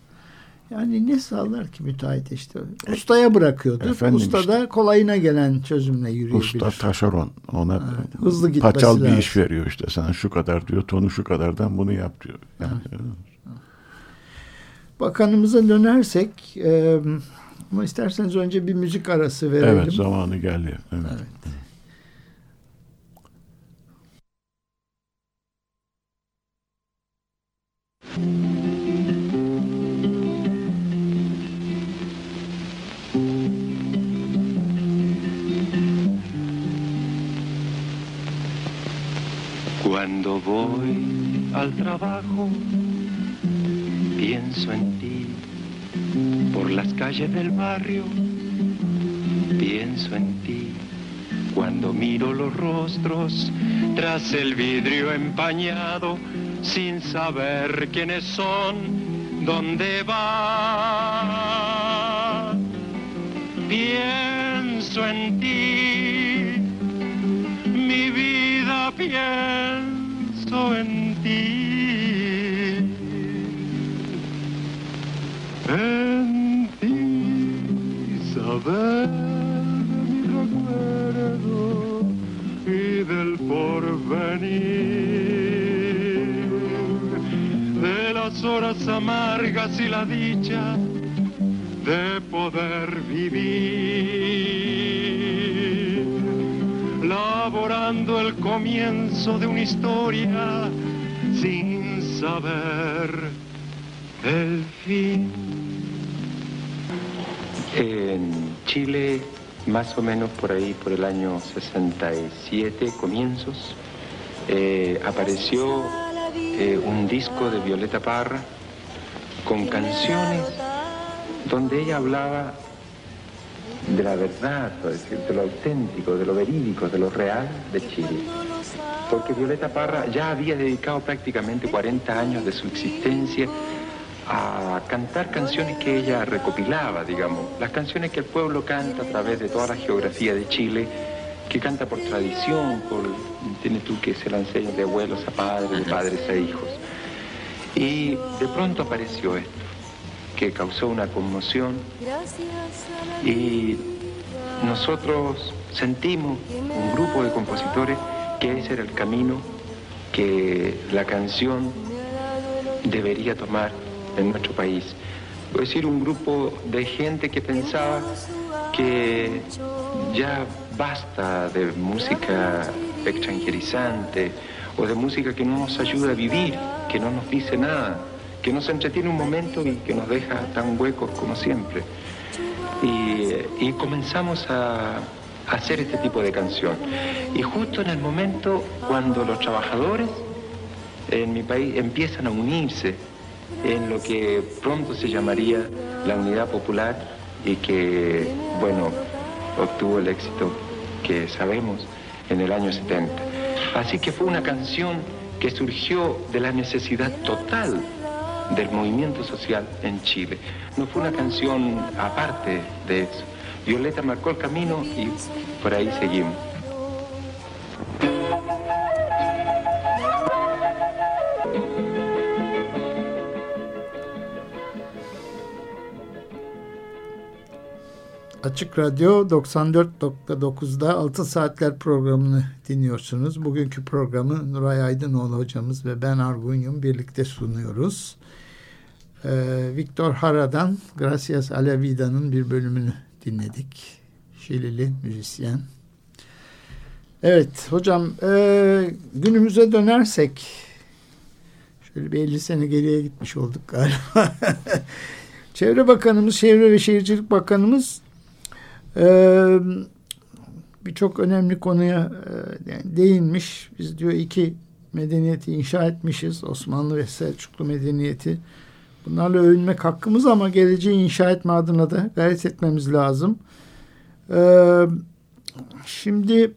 Yani ne sağlar ki müteahhit işte? Ustaya bırakıyordur. Efendim Usta işte. da kolayına gelen çözümle yürüyebilir. Usta taşeron. Ona Evet, hızlı gitmesi paçal bir lazım. iş veriyor işte. Sana şu kadar diyor, tonu şu kadardan bunu yap diyor. Yani, Bakanımıza dönersek e, ama isterseniz önce bir müzik arası verelim. evet, zamanı geldi. Evet. Evet. Cuando voy al trabajo, pienso en ti. Por las calles del barrio, pienso en ti. Cuando miro los rostros tras el vidrio empañado, sin saber quiénes son, dónde van. Pienso en ti, mi vida pienso en ti. En ti saber de mi recuerdo y del porvenir, de las horas amargas y la dicha de poder vivir. saborando el comienzo de una historia sin saber el fin. En Chile, más o menos por ahí, por el año sesenta y siete, comienzos, eh, apareció eh, un disco de Violeta Parra con canciones donde ella hablaba de la verdad, de lo auténtico, de lo verídico, de lo real de Chile. Porque Violeta Parra ya había dedicado prácticamente cuarenta años de su existencia a cantar canciones que ella recopilaba, digamos, las canciones que el pueblo canta a través de toda la geografía de Chile, que canta por tradición, por, tienes tú que se la enseña de abuelos a padres, de padres a hijos. Y de pronto apareció esto, que causó una conmoción, y nosotros sentimos, un grupo de compositores, que ese era el camino que la canción debería tomar en nuestro país. Es decir, un grupo de gente que pensaba que ya basta de música extranjerizante o de música que no nos ayuda a vivir, que no nos dice nada, que nos entretiene un momento y que nos deja tan huecos como siempre. Y, y comenzamos a, a hacer este tipo de canción. Y justo en el momento cuando los trabajadores en mi país empiezan a unirse en lo que pronto se llamaría la Unidad Popular y que, bueno, obtuvo el éxito que sabemos en el año setenta. Así que fue una canción que surgió de la necesidad total del movimiento social en Chile. No fue una canción aparte de eso. Violeta marcó el camino y por ahí seguimos. Açık Radyo doksan dört nokta dokuzda Altın Saatler programını dinliyorsunuz. Bugünkü programı Nuray Aydınoğlu hocamız ve ben Argun Yum birlikte sunuyoruz. Ee, Victor Jara'dan Gracias a la Vida'nın bir bölümünü dinledik. Şilili müzisyen. Evet hocam, e, günümüze dönersek şöyle bir elli sene geriye gitmiş olduk galiba. Çevre Bakanımız, Çevre ve Şehircilik Bakanımız Ee, birçok önemli konuya e, değinmiş. Biz diyor iki medeniyeti inşa etmişiz. Osmanlı ve Selçuklu medeniyeti. Bunlarla övünmek hakkımız ama geleceği inşa etme adına da gayret etmemiz lazım. Ee, şimdi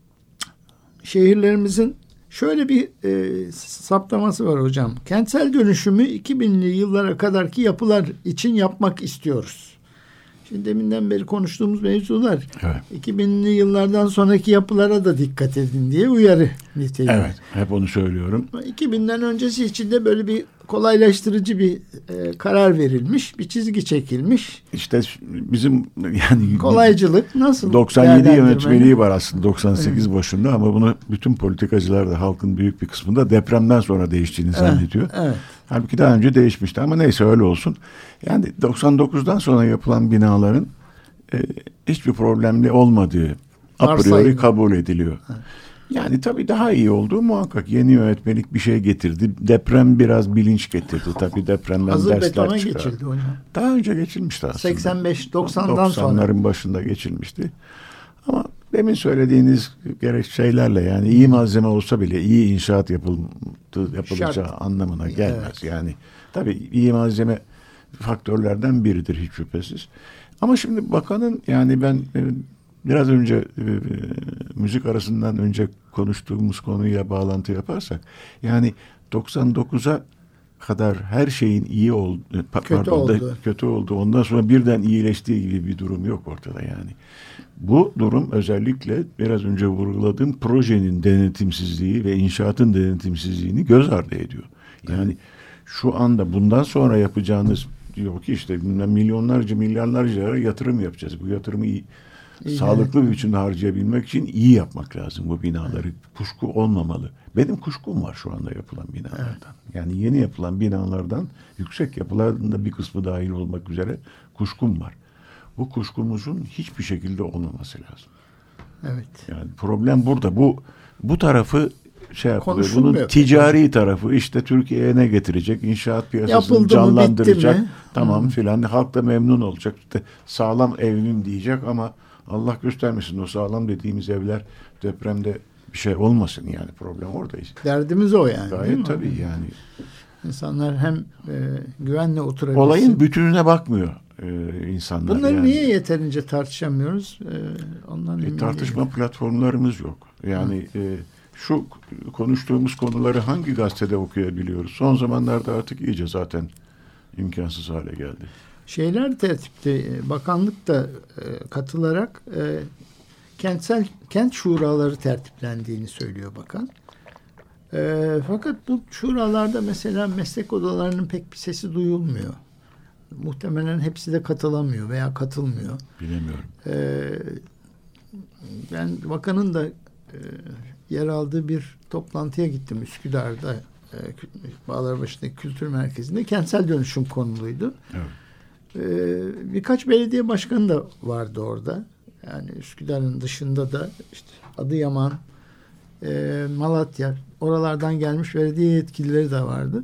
şehirlerimizin şöyle bir e, saptaması var hocam. Kentsel dönüşümü iki binli yıllara kadarki yapılar için yapmak istiyoruz. Şimdi deminden beri konuştuğumuz mevzular, evet, iki binli yıllardan sonraki yapılara da dikkat edin diye uyarı niteliği. Evet, hep onu söylüyorum. iki binden öncesi için de böyle bir kolaylaştırıcı bir e, karar verilmiş, bir çizgi çekilmiş. İşte bizim yani kolaycılık nasıl? doksan yedi yönetmeliği var aslında doksan sekiz evet. başında ama bunu bütün politikacılar da halkın büyük bir kısmında depremden sonra değiştiğini evet, zannediyor. Evet. Halbuki daha önce değişmişti ama neyse öyle olsun. Yani doksan dokuzdan sonra yapılan binaların e, hiçbir problemli olmadığı a priori kabul ediliyor. Evet. Yani tabii daha iyi olduğu muhakkak. Yeni yönetmelik bir şey getirdi. Deprem biraz bilinç getirdi. Tabii depremden hazır dersler betona çıkar. Geçildi hocam. Daha önce geçilmişti aslında. seksen beş doksandan sonra. doksanların başında geçilmişti. Ama demin söylediğiniz gerek şeylerle yani iyi malzeme olsa bile iyi inşaat yapıldı, yapılacağı Şart. anlamına gelmez. Evet. Yani tabii iyi malzeme faktörlerden biridir hiç şüphesiz. Ama şimdi bakanın yani ben biraz önce e, müzik arasından önce konuştuğumuz konuyla bağlantı yaparsak yani doksan dokuza kadar her şeyin iyi oldu, kötü pardon, oldu. kötü oldu. Ondan sonra birden iyileştiği gibi bir durum yok ortada yani. Bu durum özellikle biraz önce vurguladığım projenin denetimsizliği ve inşaatın denetimsizliğini göz ardı ediyor. Yani şu anda bundan sonra yapacağınız diyor ki işte milyonlarca milyarlarca yatırım yapacağız. Bu yatırımı iyi, iyi sağlıklı bir biçimde harcayabilmek için iyi yapmak lazım bu binaları. Evet. Kuşku olmamalı. Benim kuşkum var şu anda yapılan binalardan. Evet. Yani yeni yapılan binalardan yüksek yapıların da bir kısmı dahil olmak üzere kuşkum var. Bu kuşkumuzun hiçbir şekilde olmaması lazım. Evet. Yani problem burada. Bu bu tarafı şey yapılıyor. Konuşulmuyor. Bunun ticari tarafı işte Türkiye'ye ne getirecek? İnşaat piyasasını Yapıldı mı, canlandıracak. bitti mi? Tamam Hmm. filan. Halk da memnun olacak. İşte sağlam evim diyecek ama Allah göstermesin o sağlam dediğimiz evler depremde bir şey olmasın yani. Problem oradayız. Derdimiz o yani. değil mi? Gayet tabii yani. İnsanlar hem e, güvenle oturabilsin. Olayın bütününe bakmıyor e, insanlar. Bunları yani. niye yeterince tartışamıyoruz? E, ondan E, emin tartışma değilim. platformlarımız yok. Yani e, şu konuştuğumuz konuları hangi gazetede okuyabiliyoruz? Son zamanlarda artık iyice zaten imkansız hale geldi. Şeyler tertipte, e, bakanlık da e, katılarak e, kentsel kent şuraları tertiplendiğini söylüyor bakan. E, fakat bu şuralarda mesela meslek odalarının pek bir sesi duyulmuyor. Muhtemelen hepsi de katılamıyor veya katılmıyor. Bilemiyorum. E, ben bakanın da e, yer aldığı bir toplantıya gittim Üsküdar'da, e, Bağlarbaşı'ndaki kültür merkezinde. Kentsel dönüşüm konuluydu. Evet. Ee, birkaç belediye başkanı da vardı orada. Yani Üsküdar'ın dışında da işte Adıyaman, e, Malatya, oralardan gelmiş belediye yetkilileri de vardı.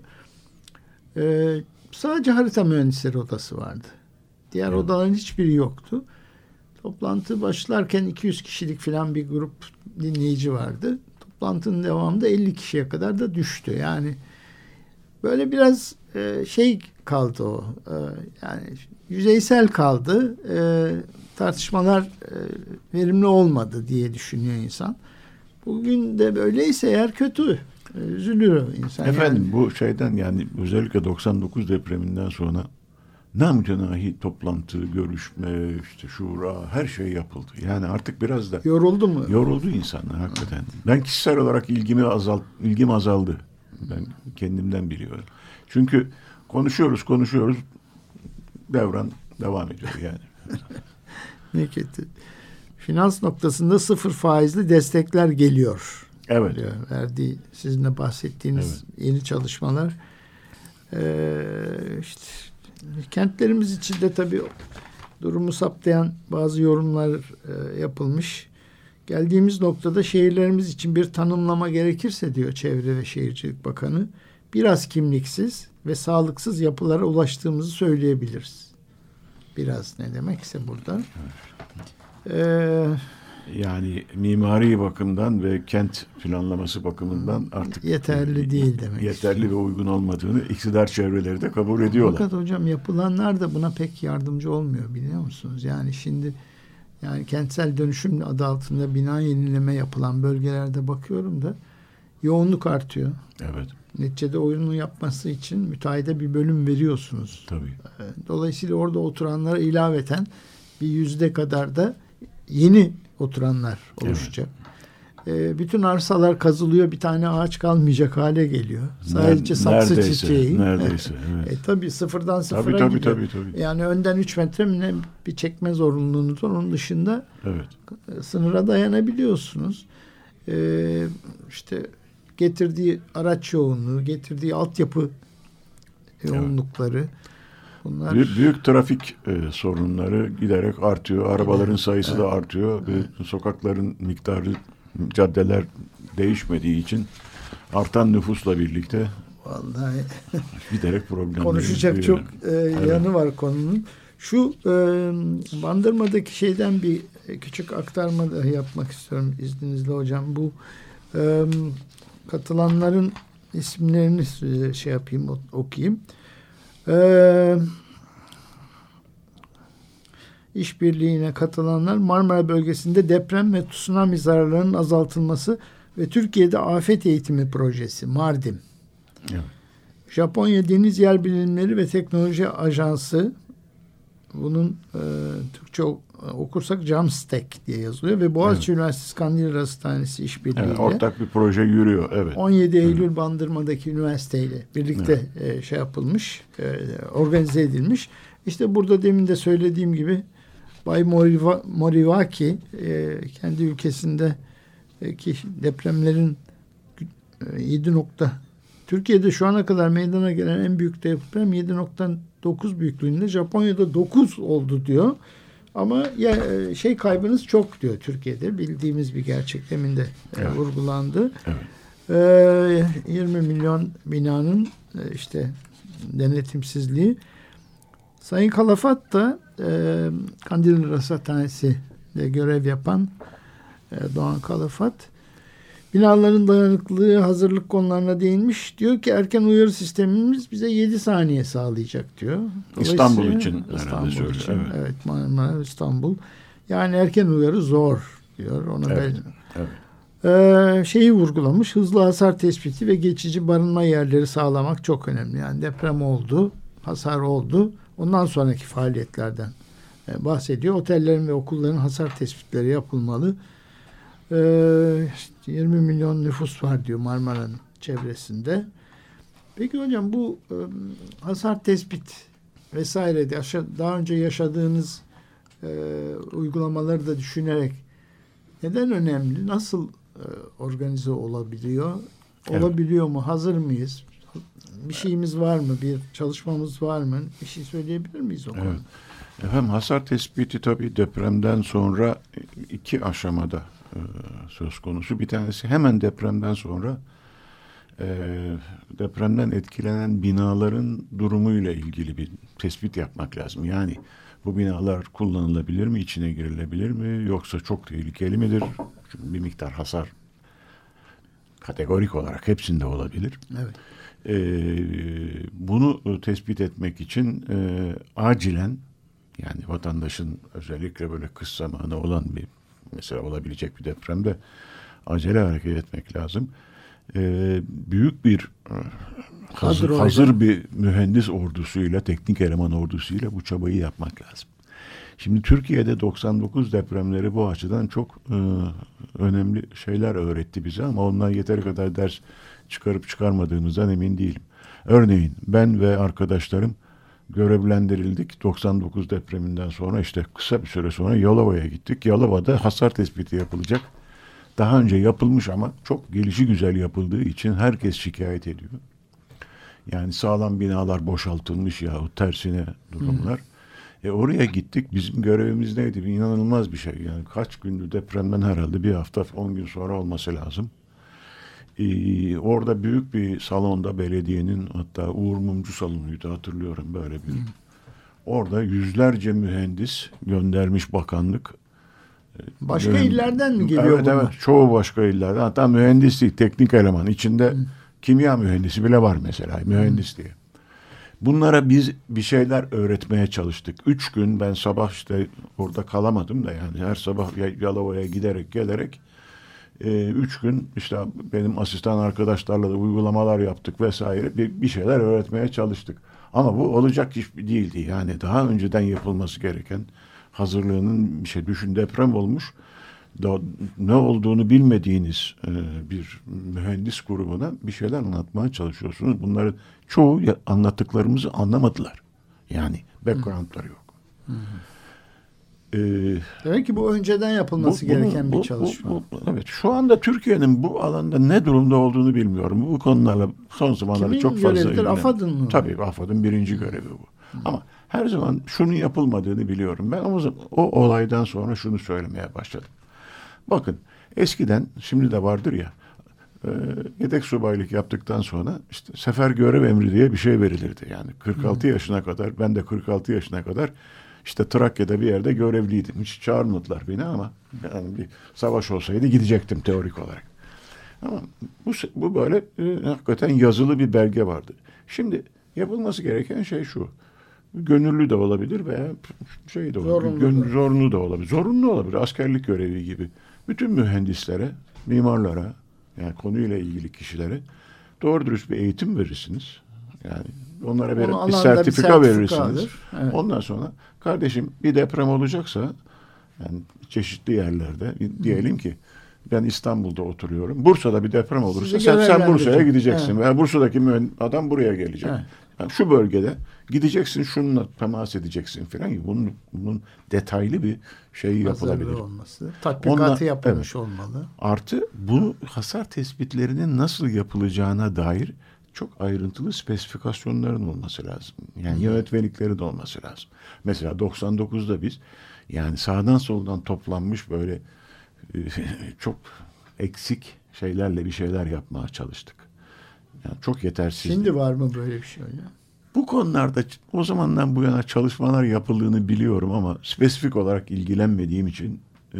Ee, sadece harita mühendisleri odası vardı. Diğer Evet. odaların hiçbiri yoktu. Toplantı başlarken iki yüz kişilik falan bir grup dinleyici vardı. Toplantının devamında elli kişiye kadar da düştü. Yani böyle biraz e, şey kaldı o. E, yani yüzeysel kaldı. E, tartışmalar e, verimli olmadı diye düşünüyor insan. Bugün de böyleyse eğer kötü. E, üzülüyor insan. Efendim yani. bu şeyden yani özellikle doksan dokuz depreminden sonra namütenahi toplantı, görüşme, işte şura her şey yapıldı. Yani artık biraz da Yoruldu mu? yoruldu insanlar hakikaten. Ben kişisel olarak ilgimi azalt, ilgim azaldı. Ben kendimden biliyorum. Çünkü konuşuyoruz, konuşuyoruz. Devran devam ediyor yani. Ne kötü. Finans noktasında sıfır faizli destekler geliyor. Evet. Diyor. Verdiği, sizin de bahsettiğiniz yeni çalışmalar. Ee, işte kentlerimiz içinde tabii durumu saptayan bazı yorumlar e, yapılmış. Geldiğimiz noktada şehirlerimiz için bir tanımlama gerekirse diyor Çevre ve Şehircilik Bakanı, biraz kimliksiz ve sağlıksız yapılara ulaştığımızı söyleyebiliriz. Biraz ne demekse burada. Ee, Yani mimari bakımdan ve kent planlaması bakımından artık yeterli değil demek yeterli istiyor. ve uygun olmadığını iktidar çevreleri de kabul ediyorlar. Fakat hocam yapılanlar da buna pek yardımcı olmuyor biliyor musunuz? Yani şimdi yani kentsel dönüşüm adı altında bina yenileme yapılan bölgelerde bakıyorum da yoğunluk artıyor. Evet. Neticede oyunu yapması için müteahhide bir bölüm veriyorsunuz. Tabii. Dolayısıyla orada oturanlara ilaveten bir yüzde kadar da yeni oturanlar oluşacak. Evet. E, bütün arsalar kazılıyor. Bir tane ağaç kalmayacak hale geliyor. Sadece saksı neredeyse, çiçeği. Neredeyse. Evet. E, tabii sıfırdan sıfıra tabii, tabii, gidiyor. tabii, tabii. Yani önden üç metre mi ne bir çekme zorunluluğunuz var. Onun dışında Evet. sınıra dayanabiliyorsunuz. E, işte getirdiği araç yoğunluğu, getirdiği altyapı yoğunlukları. Evet. Bunlar... Büyük, büyük trafik e, sorunları giderek artıyor. Arabaların evet. sayısı evet. da artıyor. Evet. Ve sokakların miktarı, caddeler değişmediği için artan nüfusla birlikte vallahi giderek problemler. Konuşacak çok e, evet. yanı var konunun. Şu e, Bandırma'daki şeyden bir küçük aktarma da yapmak istiyorum izninizle hocam. Bu e, katılanların isimlerini şey yapayım, okuyayım. Ee, işbirliğine katılanlar Marmara bölgesinde deprem ve tsunami zararlarının azaltılması ve Türkiye'de afet eğitimi projesi MARDİM. Evet. Japonya Deniz Yer Bilimleri ve Teknoloji Ajansı, bunun e, Türkçe okursak JAMSTEC diye yazılıyor ve Boğaziçi evet. Üniversitesi Kandilli Hastanesi işbirliğiyle evet, ortak bir proje yürüyor. Evet. on yedi Eylül evet. Bandırma'daki üniversiteyle birlikte evet. e, şey yapılmış, e, organize edilmiş. İşte burada demin de söylediğim gibi Bay Moriva, Moriwaki e, kendi ülkesinde e, ki depremlerin e, yedi nokta Türkiye'de şu ana kadar meydana gelen en büyük deprem yedi nokta dokuz büyüklüğünde, Japonya'da dokuz oldu diyor. Ama ya, şey kaybınız çok diyor Türkiye'de. Bildiğimiz bir gerçek, demin de evet. e, vurgulandı. Evet. E, yirmi milyon binanın e, işte denetimsizliği. Sayın Kalafat da e, Kandilli Rasathanesi'de görev yapan e, Doğan Kalafat binaların dayanıklılığı, hazırlık konularına değinmiş. Diyor ki erken uyarı sistemimiz bize yedi saniye sağlayacak diyor. İstanbul için. İstanbul için. Evet. evet Marmara, İstanbul. Yani erken uyarı zor diyor. Ona evet. evet. Ee, şeyi vurgulamış. Hızlı hasar tespiti ve geçici barınma yerleri sağlamak çok önemli. Yani deprem oldu, hasar oldu. Ondan sonraki faaliyetlerden e, bahsediyor. Otellerin ve okulların hasar tespitleri yapılmalı. Ee, işte yirmi milyon nüfus var diyor Marmara'nın çevresinde. Peki hocam bu e, hasar tespit vesaire de daha önce yaşadığınız e, uygulamaları da düşünerek neden önemli? Nasıl e, organize olabiliyor? Olabiliyor evet. mu? Hazır mıyız? Bir şeyimiz var mı? Bir çalışmamız var mı? Bir şey söyleyebilir miyiz o konuda? Evet. Efendim hasar tespiti tabii depremden sonra iki aşamada e, söz konusu. Bir tanesi hemen depremden sonra e, depremden etkilenen binaların durumuyla ilgili bir tespit yapmak lazım. Yani bu binalar kullanılabilir mi? İçine girilebilir mi? Yoksa çok tehlikeli midir? Çünkü bir miktar hasar kategorik olarak hepsinde olabilir. Evet. E, bunu tespit etmek için e, acilen yani vatandaşın özellikle böyle kış zamanı olan bir mesela olabilecek bir depremde acele hareket etmek lazım. Ee, büyük bir hazır, hazır bir mühendis ordusuyla, teknik eleman ordusuyla bu çabayı yapmak lazım. Şimdi Türkiye'de doksan dokuz depremleri bu açıdan çok e, önemli şeyler öğretti bize ama ondan yeteri kadar ders çıkarıp çıkarmadığımızdan emin değilim. Örneğin ben ve arkadaşlarım görevlendirildik. doksan dokuz depreminden sonra işte kısa bir süre sonra Yalova'ya gittik. Yalova'da hasar tespiti yapılacak. Daha önce yapılmış ama çok gelişigüzel yapıldığı için herkes şikayet ediyor. Yani sağlam binalar boşaltılmış yahut tersine durumlar. Hmm. E oraya gittik. Bizim görevimiz neydi? İnanılmaz bir şey. Yani kaç gündür depremden herhalde bir hafta on gün sonra olması lazım. Ee, orada büyük bir salonda belediyenin hatta Uğur Mumcu salonuydu hatırlıyorum böyle bir. Hmm. Orada yüzlerce mühendis göndermiş bakanlık. Başka Gön- illerden mi geliyor evet, bunlar? Evet çoğu başka illerden. Hatta mühendislik, teknik eleman. İçinde hmm. kimya mühendisi bile var mesela. Mühendis diye. Bunlara biz bir şeyler öğretmeye çalıştık. Üç gün ben sabah işte orada kalamadım da yani her sabah Yalova'ya giderek gelerek Ee, üç gün işte benim asistan arkadaşlarla da uygulamalar yaptık vesaire bir, bir şeyler öğretmeye çalıştık. Ama bu olacak iş değildi. Yani daha önceden yapılması gereken hazırlığının bir şey düşün deprem olmuş. Da, ne olduğunu bilmediğiniz e, bir mühendis grubuna bir şeyler anlatmaya çalışıyorsunuz. Bunların çoğu anlattıklarımızı anlamadılar. Yani backgroundları yok. Hı hı. Ee, Demek ki bu önceden yapılması bu, gereken bu, bir çalışma. Bu, bu, evet, şu anda Türkiye'nin bu alanda ne durumda olduğunu bilmiyorum. Bu konularla son zamanlarda Kimin çok fazla ilgileniyorum. AFAD'ın mı? Tabii AFAD'ın birinci görevi bu. Hı. Ama her zaman şunun yapılmadığını biliyorum. Ben o, o olaydan sonra şunu söylemeye başladım. Bakın eskiden şimdi de vardır ya e, yedek subaylık yaptıktan sonra işte sefer görev emri diye bir şey verilirdi. Yani kırk altı Hı. yaşına kadar ben de kırk altı yaşına kadar İşte Trakya'da bir yerde görevliydim. Hiç çağırmadılar beni ama yani bir savaş olsaydı gidecektim teorik olarak. Ama bu, bu böyle e, hakikaten yazılı bir belge vardı. Şimdi yapılması gereken şey şu. Gönüllü de olabilir veya şey de olabilir. Zorunlu, Gön, zorunlu da olabilir. Zorunlu olabilir. Askerlik görevi gibi. Bütün mühendislere, mimarlara yani konuyla ilgili kişilere doğru dürüst bir eğitim verirsiniz. Yani onlara verip bir sertifika, bir sertifika verirsiniz. Evet. Ondan sonra kardeşim bir deprem olacaksa yani çeşitli yerlerde diyelim ki ben İstanbul'da oturuyorum. Bursa'da bir deprem olursa sen, sen Bursa'ya gideceksin. Evet. Veya Bursa'daki adam buraya gelecek. Evet. Yani şu bölgede gideceksin şununla temas edeceksin falan. Bunun, bunun detaylı bir şey yapılabilir. Olması, tatbikatı Ondan, yapılmış evet. olmalı. Artı bu hasar tespitlerinin nasıl yapılacağına dair çok ayrıntılı spesifikasyonların olması lazım. Yani yönetmelikleri de olması lazım. Mesela doksan dokuzda biz Yani sağdan soldan toplanmış böyle e, çok eksik şeylerle bir şeyler yapmaya çalıştık. Yani çok yetersiz. Şimdi var mı böyle bir şey hocam? Bu konularda o zamandan bu yana çalışmalar yapıldığını biliyorum ama spesifik olarak ilgilenmediğim için e,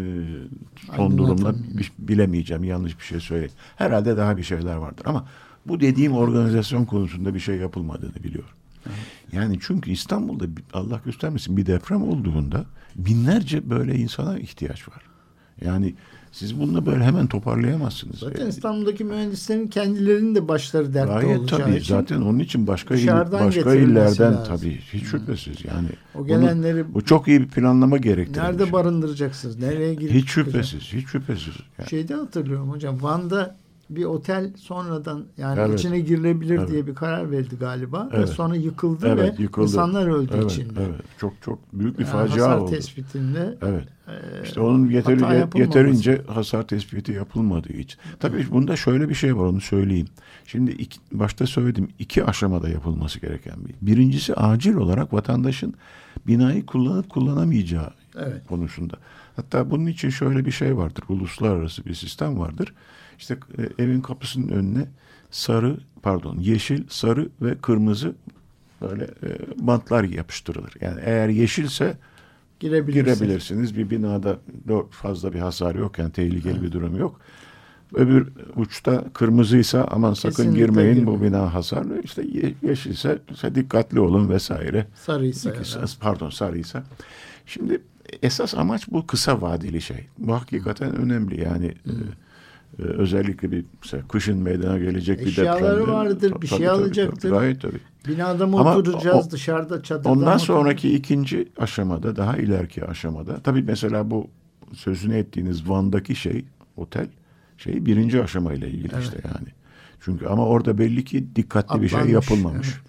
son durumda bilemeyeceğim. Yanlış bir şey söyleyeyim. Herhalde daha bir şeyler vardır ama bu dediğim organizasyon konusunda bir şey yapılmadığını biliyorum. Evet. Yani çünkü İstanbul'da Allah göstermesin bir deprem olduğunda binlerce böyle insana ihtiyaç var. Yani siz bununla böyle hemen toparlayamazsınız. Zaten yani. İstanbul'daki mühendislerin kendilerinin de başları dertte Gayet olacağı tabii. için. Zaten onun için başka il, başka illerden lazım. Tabii hiç şüphesiz yani. O gelenleri bunu, bu çok iyi bir planlama gerektirir. Nerede şey. barındıracaksınız? Nereye girip Hiç şüphesiz, hiç şüphesiz. Yani. Şeyde hatırlıyorum hocam. Van'da bir otel sonradan yani evet. içine girilebilir evet. diye bir karar verildi galiba. Evet. Ve sonra yıkıldı evet, ve yıkıldı. insanlar öldü evet, içinde. Evet. Çok çok büyük bir yani facia hasar oldu. Hasar tespitinde evet. E, işte onun yeteri, yeterince hasar tespiti yapılmadığı için. Tabii evet. bunda şöyle bir şey var, onu söyleyeyim. Şimdi iki, başta söyledim iki aşamada yapılması gereken bir. Birincisi acil olarak vatandaşın binayı kullanıp kullanamayacağı evet. konusunda. Hatta bunun için şöyle bir şey vardır. Uluslararası bir sistem vardır. İşte e, evin kapısının önüne sarı, pardon yeşil, sarı ve kırmızı böyle e, bantlar yapıştırılır. Yani eğer yeşilse girebilirsiniz. Bir binada fazla bir hasar yok. Yani tehlikeli evet. bir durum yok. Öbür uçta kırmızıysa aman sakın Kesinlikle girmeyin girmeyin. Bu bina hasarlı. İşte ye, yeşilse işte dikkatli olun vesaire. Sarıysa. İkisi, yani. Pardon sarıysa. Şimdi esas amaç bu kısa vadeli şey. Bu hakikaten hmm. önemli. Yani hmm. e, özellikle bir mesela kışın meydana gelecek bir depremde. Eşyaları vardır, tabii, bir şey tabii, alacaktır. Tabii, gayet tabii. Binada mı Ama oturacağız, o, dışarıda çadırda Ondan mı sonraki oturacağız? ikinci aşamada, daha ileriki aşamada, tabii mesela bu sözünü ettiğiniz Van'daki şey, otel şey birinci aşamayla ilgili evet. işte yani. Çünkü ama orada belli ki dikkatli Atlanmış, bir şey yapılmamış. Evet.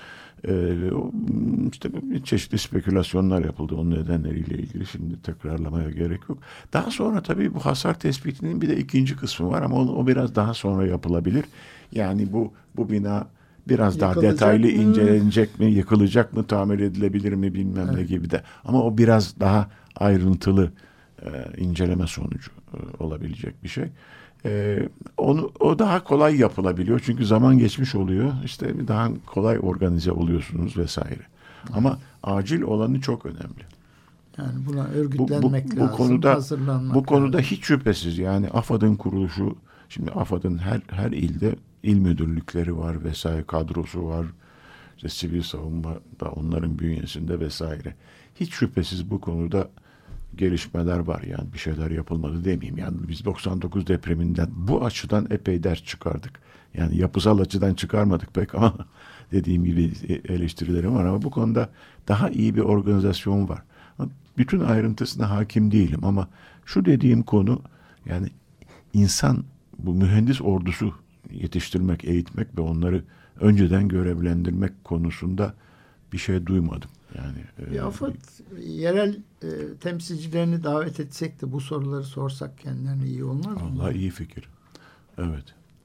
Ee, işte çeşitli spekülasyonlar yapıldı onun nedenleriyle ilgili. Şimdi tekrarlamaya gerek yok. Daha sonra tabii bu hasar tespitinin bir de ikinci kısmı var ama o, o biraz daha sonra yapılabilir. Yani bu bu bina biraz Yıkılacak daha detaylı mı? incelenecek mi, yıkılacak mı, tamir edilebilir mi bilmem evet. ne gibi de. Ama o biraz daha ayrıntılı e, inceleme sonucu e, olabilecek bir şey. Ee, onu o daha kolay yapılabiliyor çünkü zaman geçmiş oluyor, işte daha kolay organize oluyorsunuz vesaire. Ama acil olanı çok önemli. Yani buna örgütlenmek bu, bu, bu lazım, konuda, hazırlanmak Bu konuda lazım. Hiç şüphesiz yani AFAD'ın kuruluşu, şimdi AFAD'ın her her ilde il müdürlükleri var vesaire, kadrosu var, işte sivil savunma da onların bünyesinde vesaire. Hiç şüphesiz bu konuda gelişmeler var, yani bir şeyler yapılmadı demeyeyim. Yani biz doksan dokuz depreminden bu açıdan epey ders çıkardık. Yani yapısal açıdan çıkarmadık pek ama dediğim gibi eleştirilerim var ama bu konuda daha iyi bir organizasyon var. Bütün ayrıntısına hakim değilim ama şu dediğim konu, yani insan, bu mühendis ordusu yetiştirmek, eğitmek ve onları önceden görevlendirmek konusunda bir şey duymadım. Yani bir AFAD e, yerel e, temsilcilerini davet etsek de bu soruları sorsak kendilerine iyi olmaz mı? Allah iyi fikir. Evet.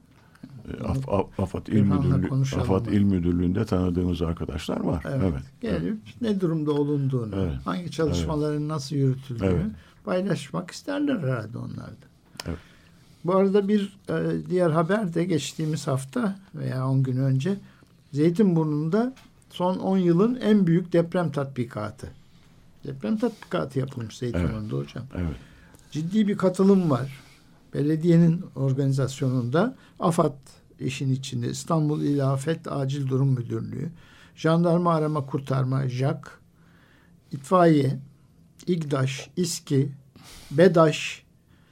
Af, af, AFAD İl Müdürlüğü, AFAD İl Müdürlüğü'nde tanıdığımız arkadaşlar var. Evet. evet. Gelip evet. ne durumda olunduğunu, evet. hangi çalışmaların evet. nasıl yürütüldüğünü evet. paylaşmak isterler herhalde onlar da. Evet. Bu arada bir e, diğer haber de geçtiğimiz hafta veya on gün önce Zeytinburnu'nda son on yılın en büyük deprem tatbikatı. Deprem tatbikatı yapılmış Zeytinburnu'nda evet. hocam. Evet. Ciddi bir katılım var. Belediyenin organizasyonunda AFAD işin içinde, İstanbul İl Afet Acil Durum Müdürlüğü, Jandarma Arama Kurtarma, JAK, İtfaiye, İGDAŞ, İSKİ, BEDAŞ,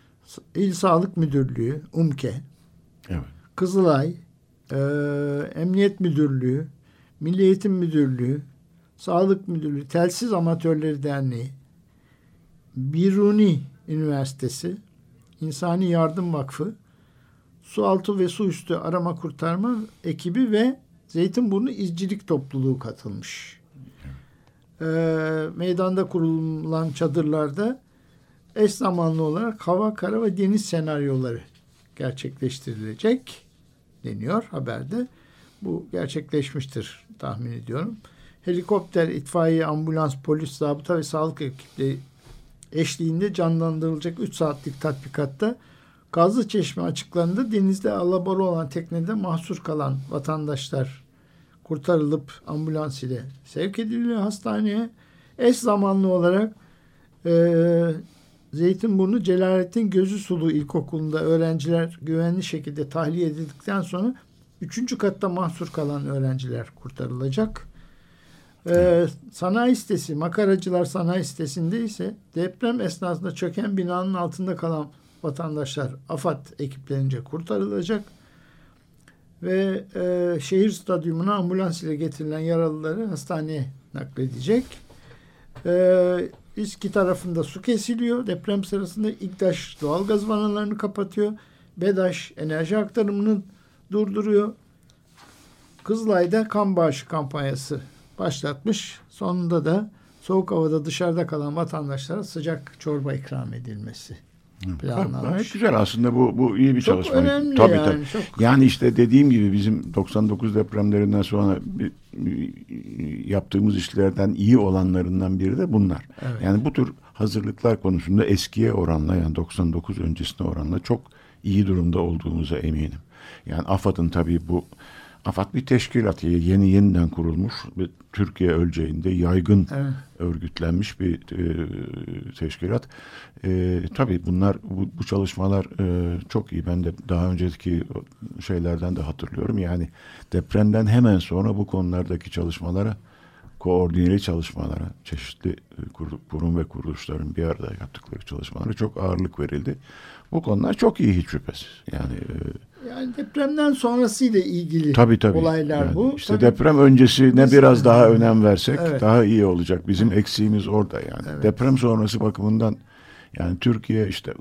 İl Sağlık Müdürlüğü, UMKE, evet. Kızılay, e, Emniyet Müdürlüğü, Milli Eğitim Müdürlüğü, Sağlık Müdürlüğü, Telsiz Amatörleri Derneği, Biruni Üniversitesi, İnsani Yardım Vakfı, Sualtı ve Suüstü Arama Kurtarma ekibi ve Zeytinburnu İzcilik Topluluğu katılmış. Ee, meydanda kurulan çadırlarda eş zamanlı olarak hava, kara ve deniz senaryoları gerçekleştirilecek deniyor haberde. Bu gerçekleşmiştir tahmin ediyorum. Helikopter, itfaiye, ambulans, polis, zabıta ve sağlık ekipleri eşliğinde canlandırılacak üç saatlik tatbikatta Kazlıçeşme açıklarında denizde alabora olan teknede mahsur kalan vatandaşlar kurtarılıp ambulans ile sevk ediliyor hastaneye. Eş zamanlı olarak e, Zeytinburnu Celalettin Gözü Sulu İlkokulu'nda öğrenciler güvenli şekilde tahliye edildikten sonra üçüncü katta mahsur kalan öğrenciler kurtarılacak. Ee, sanayi sitesi, Makaracılar Sanayi Sitesi'nde ise deprem esnasında çöken binanın altında kalan vatandaşlar AFAD ekiplerince kurtarılacak ve e, şehir stadyumuna ambulans ile getirilen yaralıları hastaneye nakledecek. E, İSKİ tarafında su kesiliyor. Deprem sırasında İGDAŞ doğalgaz vanalarını kapatıyor. BEDAŞ enerji aktarımını durduruyor. Kızılay'da kan bağışı kampanyası başlatmış. Sonunda da soğuk havada dışarıda kalan vatandaşlara sıcak çorba ikram edilmesi planlanmış. Gayet güzel aslında, bu bu iyi bir çok çalışma. Önemli tabii, yani, tabii. çok. Yani işte dediğim gibi bizim doksan dokuz depremlerinden sonra bir, bir yaptığımız işlerden iyi olanlarından biri de bunlar. Evet. Yani bu tür hazırlıklar konusunda eskiye oranla, yani doksan dokuz öncesine oranla çok iyi durumda olduğumuza eminim. Yani AFAD'ın tabii bu AFAD bir teşkilat, yeni yeniden kurulmuş ve Türkiye ölçeğinde yaygın evet. örgütlenmiş bir e, teşkilat. E, tabii bunlar bu, bu çalışmalar e, çok iyi. Ben de daha önceki şeylerden de hatırlıyorum. Yani depremden hemen sonra bu konulardaki çalışmalara, koordineli çalışmalara, çeşitli kurum ve kuruluşların bir arada yaptıkları çalışmalara çok ağırlık verildi. Bu konular çok iyi hiç şüphesiz. Yani e, Yani depremden sonrasıyla ilgili tabii, tabii. olaylar yani bu. İşte tabii. deprem öncesine Biz, biraz daha önem versek evet. daha iyi olacak. Bizim evet. eksiğimiz orada yani. Evet. Deprem sonrası bakımından yani Türkiye işte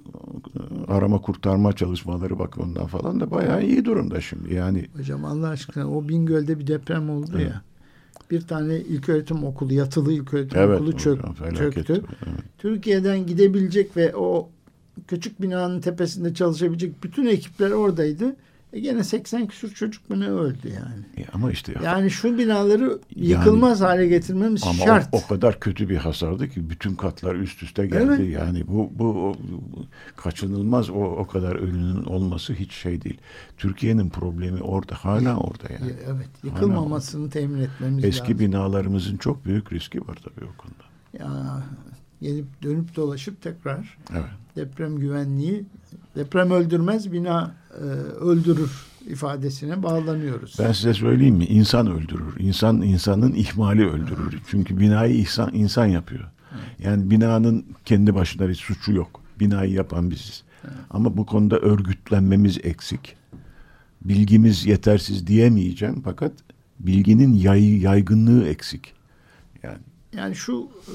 arama kurtarma çalışmaları bakımından falan da bayağı iyi durumda şimdi. Yani hocam Allah aşkına o Bingöl'de bir deprem oldu evet. ya. Bir tane ilköğretim okulu, yatılı ilköğretim evet, okulu çök, hocam, çöktü. Evet. Türkiye'den gidebilecek ve o küçük binanın tepesinde çalışabilecek bütün ekipler oradaydı. E gene seksen küsur çocuk mu ne öldü yani. E ama işte yani şu binaları yıkılmaz yani, hale getirmemiz ama şart. O, o kadar kötü bir hasardı ki bütün katlar üst üste geldi. Evet. Yani bu bu o, kaçınılmaz, o o kadar ölünün olması hiç şey değil. Türkiye'nin problemi orada, hala orada yani. Evet, yıkılmamasını temin etmemiz Eski lazım. Eski binalarımızın çok büyük riski var tabii o konuda. Ya gelip dönüp dolaşıp tekrar evet. deprem güvenliği, deprem öldürmez, bina e, öldürür ifadesine bağlanıyoruz. Ben size söyleyeyim mi? İnsan öldürür. İnsan insanın ihmali öldürür. Evet. Çünkü binayı insan, insan yapıyor. Evet. Yani binanın kendi başına bir suçu yok. Binayı yapan biziz. Evet. Ama bu konuda örgütlenmemiz eksik. Bilgimiz yetersiz diyemeyeceğim. Fakat bilginin yay, yaygınlığı eksik. Yani yani şu e,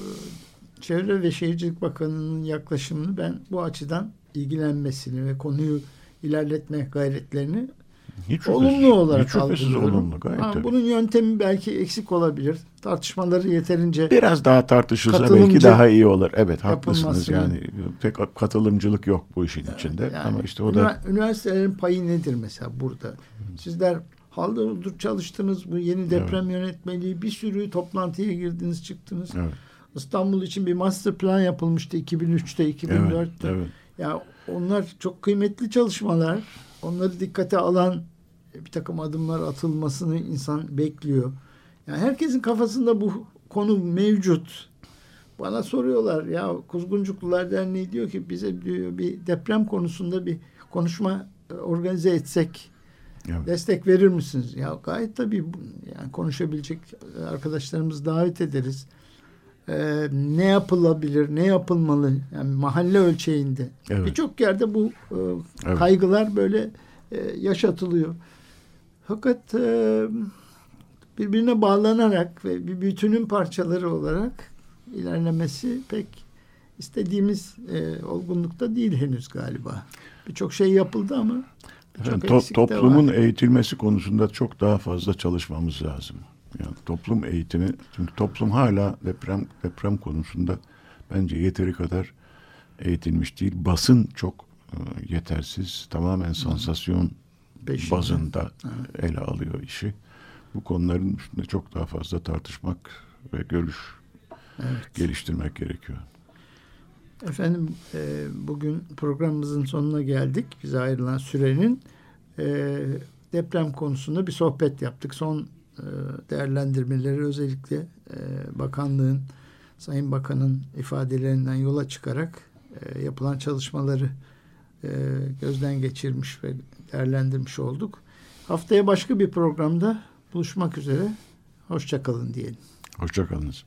Çevre ve Şehircilik Bakanı'nın yaklaşımını ben bu açıdan ilgilenmesini ve konuyu ilerletme gayretlerini hiç olumlu olarak algılıyorum. Bunun yöntemi belki eksik olabilir. Tartışmaları yeterince biraz daha tartışılsa belki daha iyi olur. Evet, haklısınız. Yani pek katılımcılık yok bu işin içinde. Yani, ama işte o da üniversitelerin payı nedir mesela burada? Sizler haldır çalıştınız, bu yeni deprem evet. yönetmeliği, bir sürü toplantıya girdiniz, çıktınız. Evet. İstanbul için bir master plan yapılmıştı iki bin üçte, iki bin dörtte. Evet, evet. Ya onlar çok kıymetli çalışmalar. Onları dikkate alan bir takım adımlar atılmasını insan bekliyor. Yani herkesin kafasında bu konu mevcut. Bana soruyorlar ya, Kuzguncuklular Derneği diyor ki bize diyor bir deprem konusunda bir konuşma organize etsek evet. destek verir misiniz? Ya gayet tabii yani konuşabilecek arkadaşlarımızı davet ederiz. Ee, ne yapılabilir, ne yapılmalı? Yani mahalle ölçeğinde. Evet. Birçok yerde bu e, evet. kaygılar böyle e, yaşatılıyor. Fakat e, birbirine bağlanarak ve bir bütünün parçaları olarak ilerlemesi pek istediğimiz e, olgunlukta değil henüz galiba. Birçok şey yapıldı ama yani to- toplumun eğitilmesi konusunda çok daha fazla çalışmamız lazım. Yani toplum eğitimi, çünkü toplum hala deprem deprem konusunda bence yeteri kadar eğitilmiş değil. Basın çok e, yetersiz, tamamen sansasyon Peşinde. bazında evet. ele alıyor işi. Bu konuların üstünde çok daha fazla tartışmak ve görüş evet. geliştirmek gerekiyor. Efendim e, bugün programımızın sonuna geldik. Bize ayrılan sürenin e, deprem konusunda bir sohbet yaptık. Son e, değerlendirmeleri özellikle e, bakanlığın, Sayın Bakan'ın ifadelerinden yola çıkarak e, yapılan çalışmaları e, gözden geçirmiş ve değerlendirmiş olduk. Haftaya başka bir programda buluşmak üzere. Hoşça kalın diyelim. Hoşça kalınız.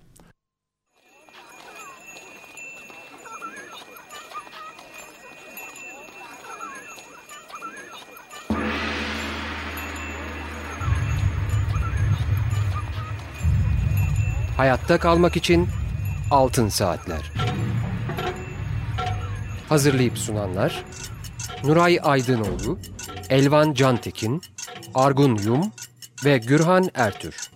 Hayatta kalmak için Altın Saatler. Hazırlayıp sunanlar Nuray Aydınoğlu, Elvan Cantekin, Argun Yum ve Gürhan Ertür.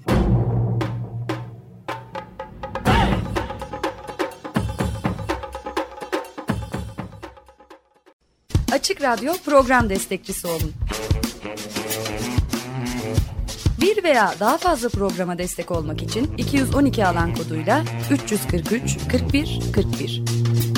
Açık Radyo program destekçisi olun. Bir veya daha fazla programa destek olmak için iki yüz on iki alan koduyla üç yüz kırk üç kırk bir kırk bir.